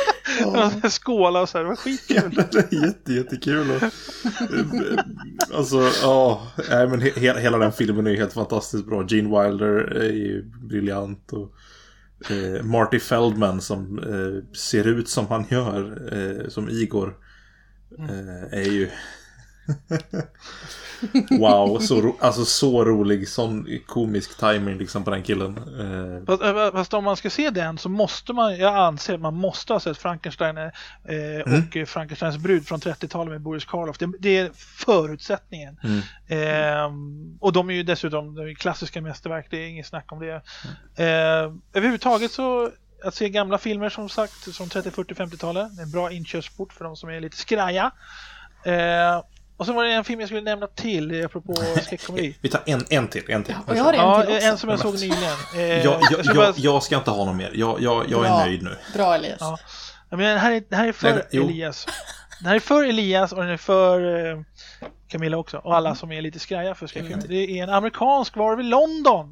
Skåla och så här, det var skitkul. Det är jättekul. Alltså, men hela den filmen är helt fantastiskt bra. Gene Wilder är ju briljant och Marty Feldman som ser ut som han gör, som Igor, är ju Wow, så rolig, sån komisk timing liksom på den killen. Fast om man ska se den så måste jag anser att man måste ha sett Frankenstein och Frankensteins brud från 30-talet med Boris Karloff. Det är förutsättningen. Och de är ju dessutom klassiska mästerverk, det är inget snack om det. Överhuvudtaget så att se gamla filmer som sagt som 30, 40, 50-talet är en bra inkörsport för de som är lite skraja. Och så var det en film jag skulle nämna till apropå skräckkomedi. Vi tar en till. Ja, och jag har en till också. En som jag såg nyligen. Jag ska inte ha någon mer. Jag är nöjd nu. Bra, Elias. Ja. Men det här är för Elias. Den här är för Elias och den är för Camilla också. Och alla som är lite skraja för skräckfilm. Det är en amerikansk varv i London.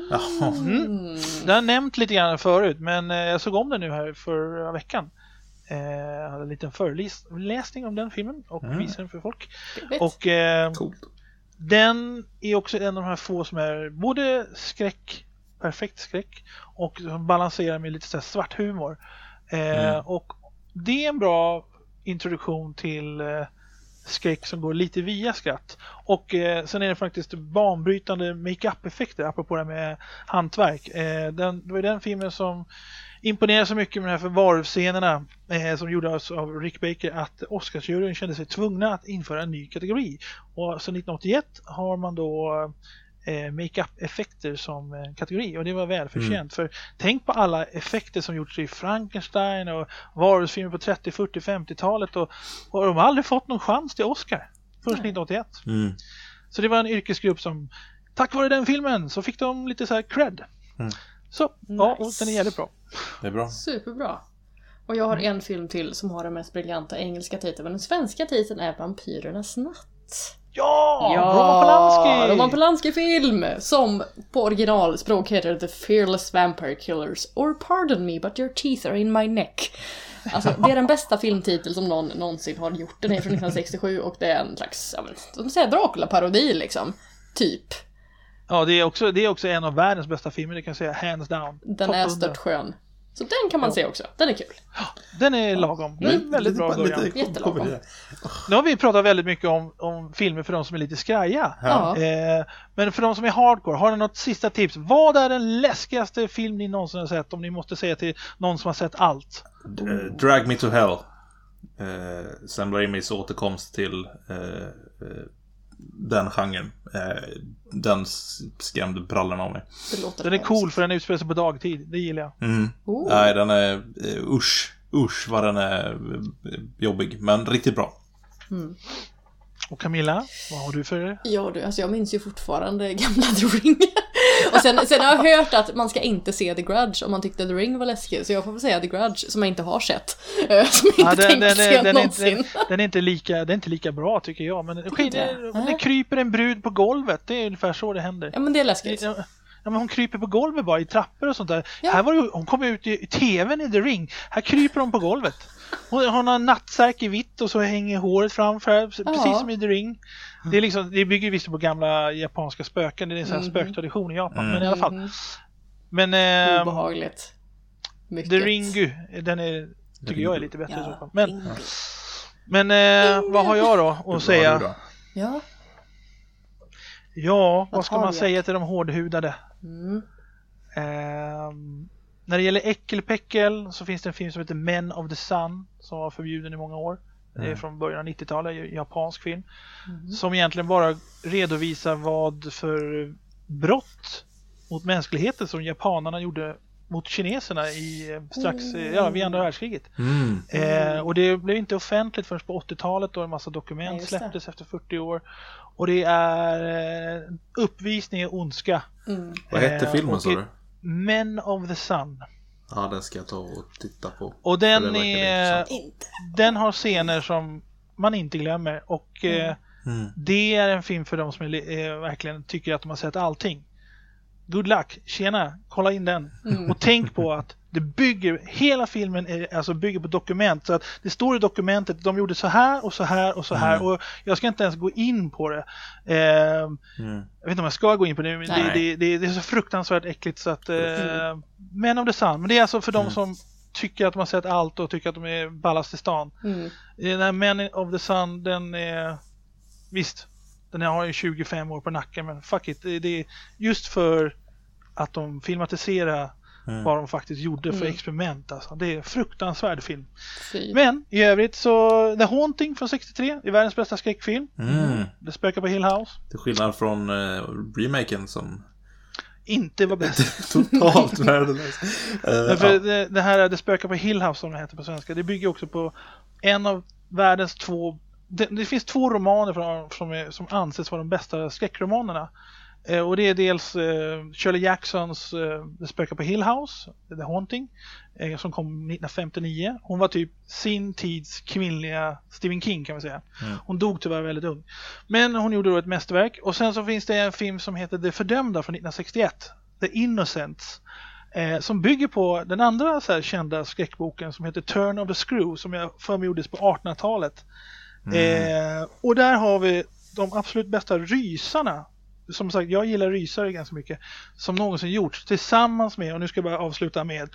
Den har nämnt lite grann förut. Men jag såg om den nu här förra veckan. Jag hade en liten föreläsning om den filmen och visade den för folk. Och den är också en av de här få som är både perfekt skräck och balanserar med lite så här svart humor. Och det är en bra introduktion till skräck som går lite via skratt. Och sen är det faktiskt banbrytande make-up-effekter apropå det med hantverk. Det var den filmen som imponerar så mycket med de här förvarvscenerna som gjordes av Rick Baker att Oscarsjuryn kände sig tvungna att införa en ny kategori. Och så 1981 har man då make-up-effekter som kategori och det var välförtjänt. För tänk på alla effekter som gjorts i Frankenstein och varulvsfilmer på 30, 40, 50-talet och de har aldrig fått någon chans till Oscar först 1981. Så det var en yrkesgrupp som tack vare den filmen så fick de lite så här cred. Så, ja, och den är jävligt bra. Det är bra. Superbra. Och jag har en film till som har den mest briljanta engelska titeln. Men den svenska titeln är Vampyrernas natt. Ja! Roman Polanski! Roman Polanski-film! Som på originalspråk heter The Fearless Vampire Killers or Pardon Me but your teeth are in my neck. Alltså, det är den bästa filmtitel som någon någonsin har gjort. Den är från 1967 och det är en slags, de säger Dracula-parodi liksom. Typ. Ja, det är också en av världens bästa filmer, det kan jag säga, hands down. Den är stört skön. Så den kan man se också. Den är kul. Den är lagom. Det är väldigt bra början. Jättelagom. Nu har vi pratat väldigt mycket om filmer för de som är lite skraja. Ja. Men för de som är hardcore, har ni något sista tips? Vad är den läskigaste film ni någonsin har sett om ni måste säga till någon som har sett allt? Drag Me to Hell. Sam Raimis återkomst till den genren. Den skrämde brallarna av mig. Den är cool för den utspelar sig på dagtid. Det gillar jag. Nej, den är usch vad den är jobbig. Men riktigt bra. Och Camilla, vad har du för det? Ja, alltså jag minns ju fortfarande gamla The Ring. Och sen har jag hört att man ska inte se The Grudge om man tyckte The Ring var läskig. Så jag får väl säga The Grudge, som jag inte har sett. Som jag inte tänkt se någonsin. Den är inte lika bra tycker jag. Men det kryper en brud på golvet. Det är ungefär så det händer. Ja, men det är läskigt. Ja, men hon kryper på golvet bara i trappor och sånt där. Ja. Här hon kom ut i tvn i The Ring. Här kryper hon på golvet. Hon har en nattsärk i vitt och så hänger håret framför, precis som i The Ring. Det är liksom, det bygger visst på gamla japanska spöken. Det är en sån här spöktradition i Japan, men i alla fall. Men obehagligt. Mycket. The Ringu, den tycker jag är lite bättre i så fall. Men vad har jag då att säga? Ja, vad ska man säga till de hårdhudade? När det gäller äckelpäckel så finns det en film som heter Men of the Sun som var förbjuden i många år. Det är från början av 90-talet, japansk film. Som egentligen bara redovisar vad för brott mot mänskligheten som japanerna gjorde mot kineserna vid andra världskriget. Och det blev inte offentligt förrän på 80-talet då en massa dokument släpptes efter 40 år. Och det är uppvisning i ondska. Vad hette filmen sa du? Men of the Sun. Ja, den ska jag ta och titta på. Och den har scener som man inte glömmer. Och det är en film för de som verkligen tycker att de har sett allting. Good luck, tjena, kolla in den. Och tänk på att hela filmen alltså bygger på dokument. Så att det står i dokumentet, de gjorde så här och så här och så här. Och jag ska inte ens gå in på det. Jag vet inte om jag ska gå in på det, men det är så fruktansvärt äckligt så att Men of the Sun. Men det är alltså för de som tycker att de har sett allt och tycker att de är ballast i stan. Den här Men of the Sun, den är visst, den har ju 25 år på nacken, men fuck it. Det är just för att de filmatiserar vad de faktiskt gjorde för experiment. Alltså. Det är en fruktansvärd film. Fy. Men i övrigt så The Haunting från 63 är världens bästa skräckfilm. Det spökar på Hill House. Till skillnad från remaken som Inte var bäst. totalt värdelös. Det här Det spökar på Hill House som det heter på svenska. Det bygger också på en av världens 2... Det finns 2 romaner som anses vara de bästa skräckromanerna. Och det är dels Shirley Jacksons Det spökar på Hill House, The Haunting, som kom 1959. Hon var typ sin tids kvinnliga Stephen King, kan man säga. Hon dog tyvärr väldigt ung. Men hon gjorde då ett mästerverk. Och sen så finns det en film som heter Det fördömda från 1961, The Innocents, som bygger på den andra så här kända skräckboken som heter Turn of the Screw, som jag för mig gjordes på 1800-talet. Och där har vi de absolut bästa rysarna. Som sagt, jag gillar rysare ganska mycket, som någonsin gjorts, tillsammans med, och nu ska jag bara avsluta med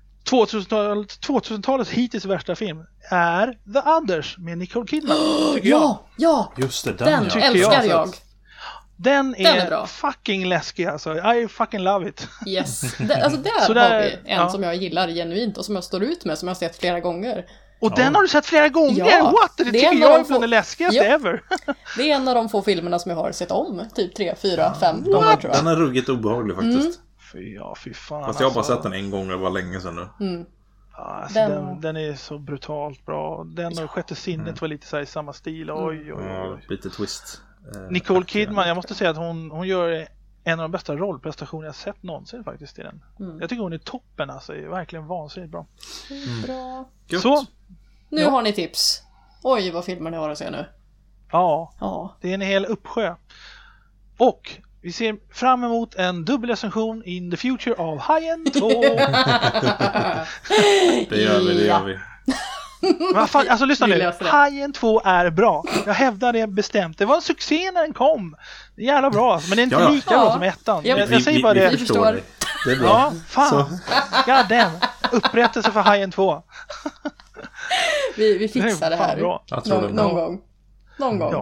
2000-talets hittills värsta film är The Others med Nicole Kidman, tycker jag. Ja, Just det, den tycker älskar jag. jag. Den är är bra. fucking läskig alltså. I fucking love it. Yes. Där Så har där- vi en som jag gillar genuint och som jag står ut med, som jag har sett flera gånger. Och den har du sett flera gånger. Ja, What? Det det är tycker en jag av är bland de det läskigaste Ja. ever. Det är en av de få filmerna som jag har sett om typ 3, 4, 5 gånger, tror Den jag. är ruggigt obehaglig faktiskt. Fy fan. Fast jag har bara alltså. sett den en gång, det var länge sedan nu. Alltså, den är så brutalt bra. Den och Sjätte sinnet var lite så här i samma stil. Oj. Ja, lite twist. Nicole Kidman, jag måste säga att hon gör en av de bästa rollprestationer jag sett någonsin faktiskt i den. Jag tycker hon är toppen alltså, är verkligen vansinnigt bra. Bra. Gött. Så, Nu har ni tips. Oj, vad filmer ni har att se nu. ja, det är en hel uppsjö. Och vi ser fram emot en dubbelrecension in the future av Hajen 2. Det gör vi. Vad fan, alltså lyssna Vi nu. löser det. Hajen 2 är bra. Jag hävdar det bestämt. Det var en succé när den kom. Det är jävla bra alltså. Men det är inte Ja. lika bra som ettan. Ja, Jag säger bara det. Vi förstår förstår. dig. Det är bra. Ja, fan. God damn. Upprättelse för Hajen 2. Vi fixar det Det är fan här. bra. Jag tror det. Någon gång. Någon gång. Ja.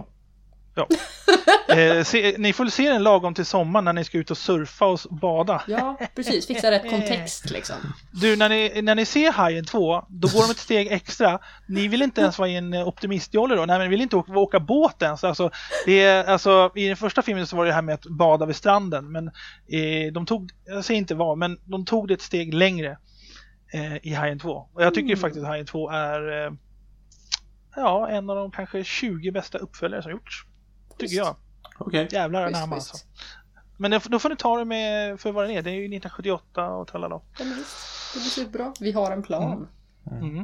Ni får se den lagom till sommaren när ni ska ut och surfa och bada. Ja, precis. Fixa rätt kontext liksom. Du, när ni ser Hajen 2, då går de ett steg extra. Ni vill inte ens vara i en optimistjolle då. Nej, men ni vill inte åka båt ens. Alltså, i den första filmen så var det här med att bada vid stranden. Men de tog, jag säger inte vad, men de tog det ett steg längre i Hajen 2. Och jag tycker faktiskt att Hajen 2 är en av de kanske 20 bästa uppföljare som gjorts. Tycker jag. Okej. Jävlar Visst, namn visst. alltså. Men då får ni ta det med för vad det är. Det är ju 1978 och talala. Ja, men visst. Det blir så bra. Vi har en plan. Mm.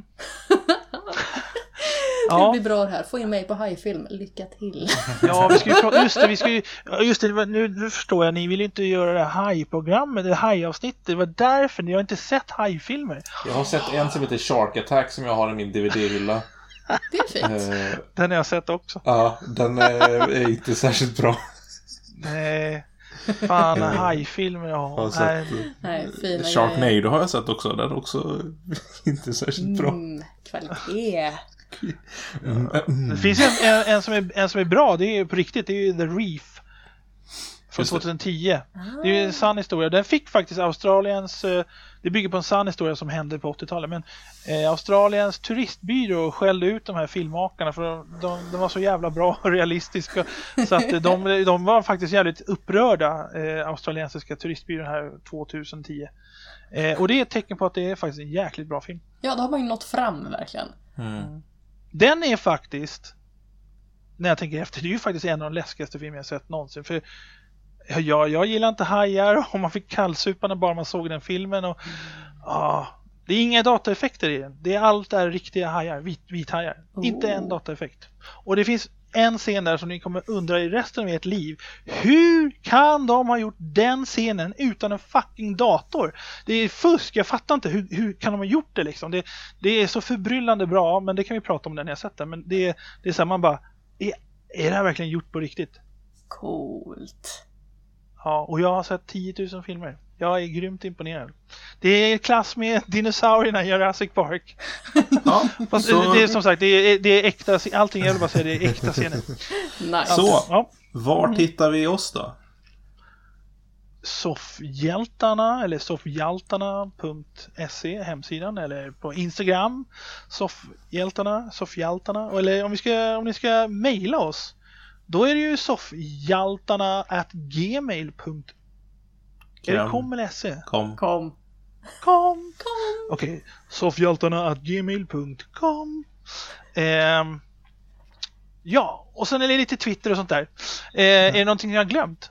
Det Ja. blir bra det här. Få in mig på hajfilm. Lycka till. Ja, vi ska ju prata, just det, nu förstår jag, ni vill ju inte göra det här hajprogrammet, det hajavsnittet, det var därför ni har inte sett hajfilmer. Jag har sett en som heter Shark Attack som jag har i min DVD-hylla. Det är fint. Den har jag sett också. Ja, den är inte särskilt bra. Nej, fan hajfilmer Jag har ja. sett Nej, fina grejer. Sharknado har jag sett också. Den är också inte särskilt bra. Kvalitet. Det finns en som är bra, det är ju på riktigt, det är ju The Reef från Just det. 2010. Det är ju en sann historia. Den fick faktiskt Australiens, det bygger på en sann historia som hände på 80-talet, men Australiens turistbyrå skällde ut de här filmmakarna för de var så jävla bra och realistiska, så att de var faktiskt jävligt upprörda, australiensiska turistbyrån här 2010. Och det är ett tecken på att det är faktiskt en jäkligt bra film. Ja, då har man ju nått fram verkligen. Den är faktiskt, när jag tänker efter, det är ju faktiskt en av de läskigaste filmer jag sett någonsin. För jag gillar inte hajar och man fick kallsupa när bara man såg den filmen. Och, det är inga dataeffekter i den. Allt är riktiga hajar, vithajar. Inte en dataeffekt. Och det finns en scen där som ni kommer undra i resten av ert liv. Hur kan de ha gjort den scenen utan en fucking dator? Det är fusk, jag fattar inte. Hur kan de ha gjort det liksom? Det är så förbryllande bra, men det kan vi prata om när ni har sett det. Men det är så här, man bara, är det här verkligen gjort på riktigt? Coolt. Ja, och jag har sett 10 000 filmer. Jag är grymt imponerad. Det är klass med dinosaurierna i Jurassic Park. Ja, Fast så, det är som sagt, det är äkta. Allting jag vill bara säga, det är äkta scener. Nice. så Ja. var hittar vi oss då? Soffhjältarna eller soffhjaltarna.se hemsidan eller på Instagram soffhjältarna eller om ni ska mejla oss då är det ju soffhjaltarna@gmail.com. Är det kom eller se? Kom. Okej, soffhjaltarna@gmail.com. Ja, och sen är det lite Twitter och sånt där. Är det någonting jag har glömt?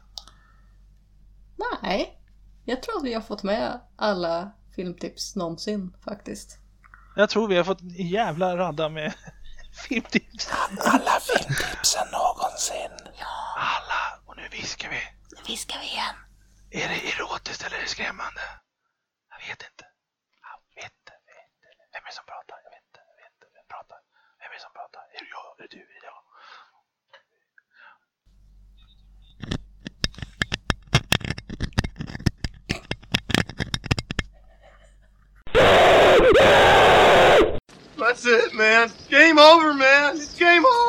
Nej, jag tror att vi har fått med alla filmtips någonsin faktiskt. Jag tror vi har fått en jävla radda med filmtips. Alla filmtipsen någonsin. Alla, och nu viskar vi. Nu viskar vi igen. Är det erotiskt eller är det skrämmande? Jag vet inte. Vem är det som pratar? Jag vet inte. Vem pratar? Vem är det som pratar? Är det jag? Är det du? Är det jag? That's it, man. Game over, man. It's game over.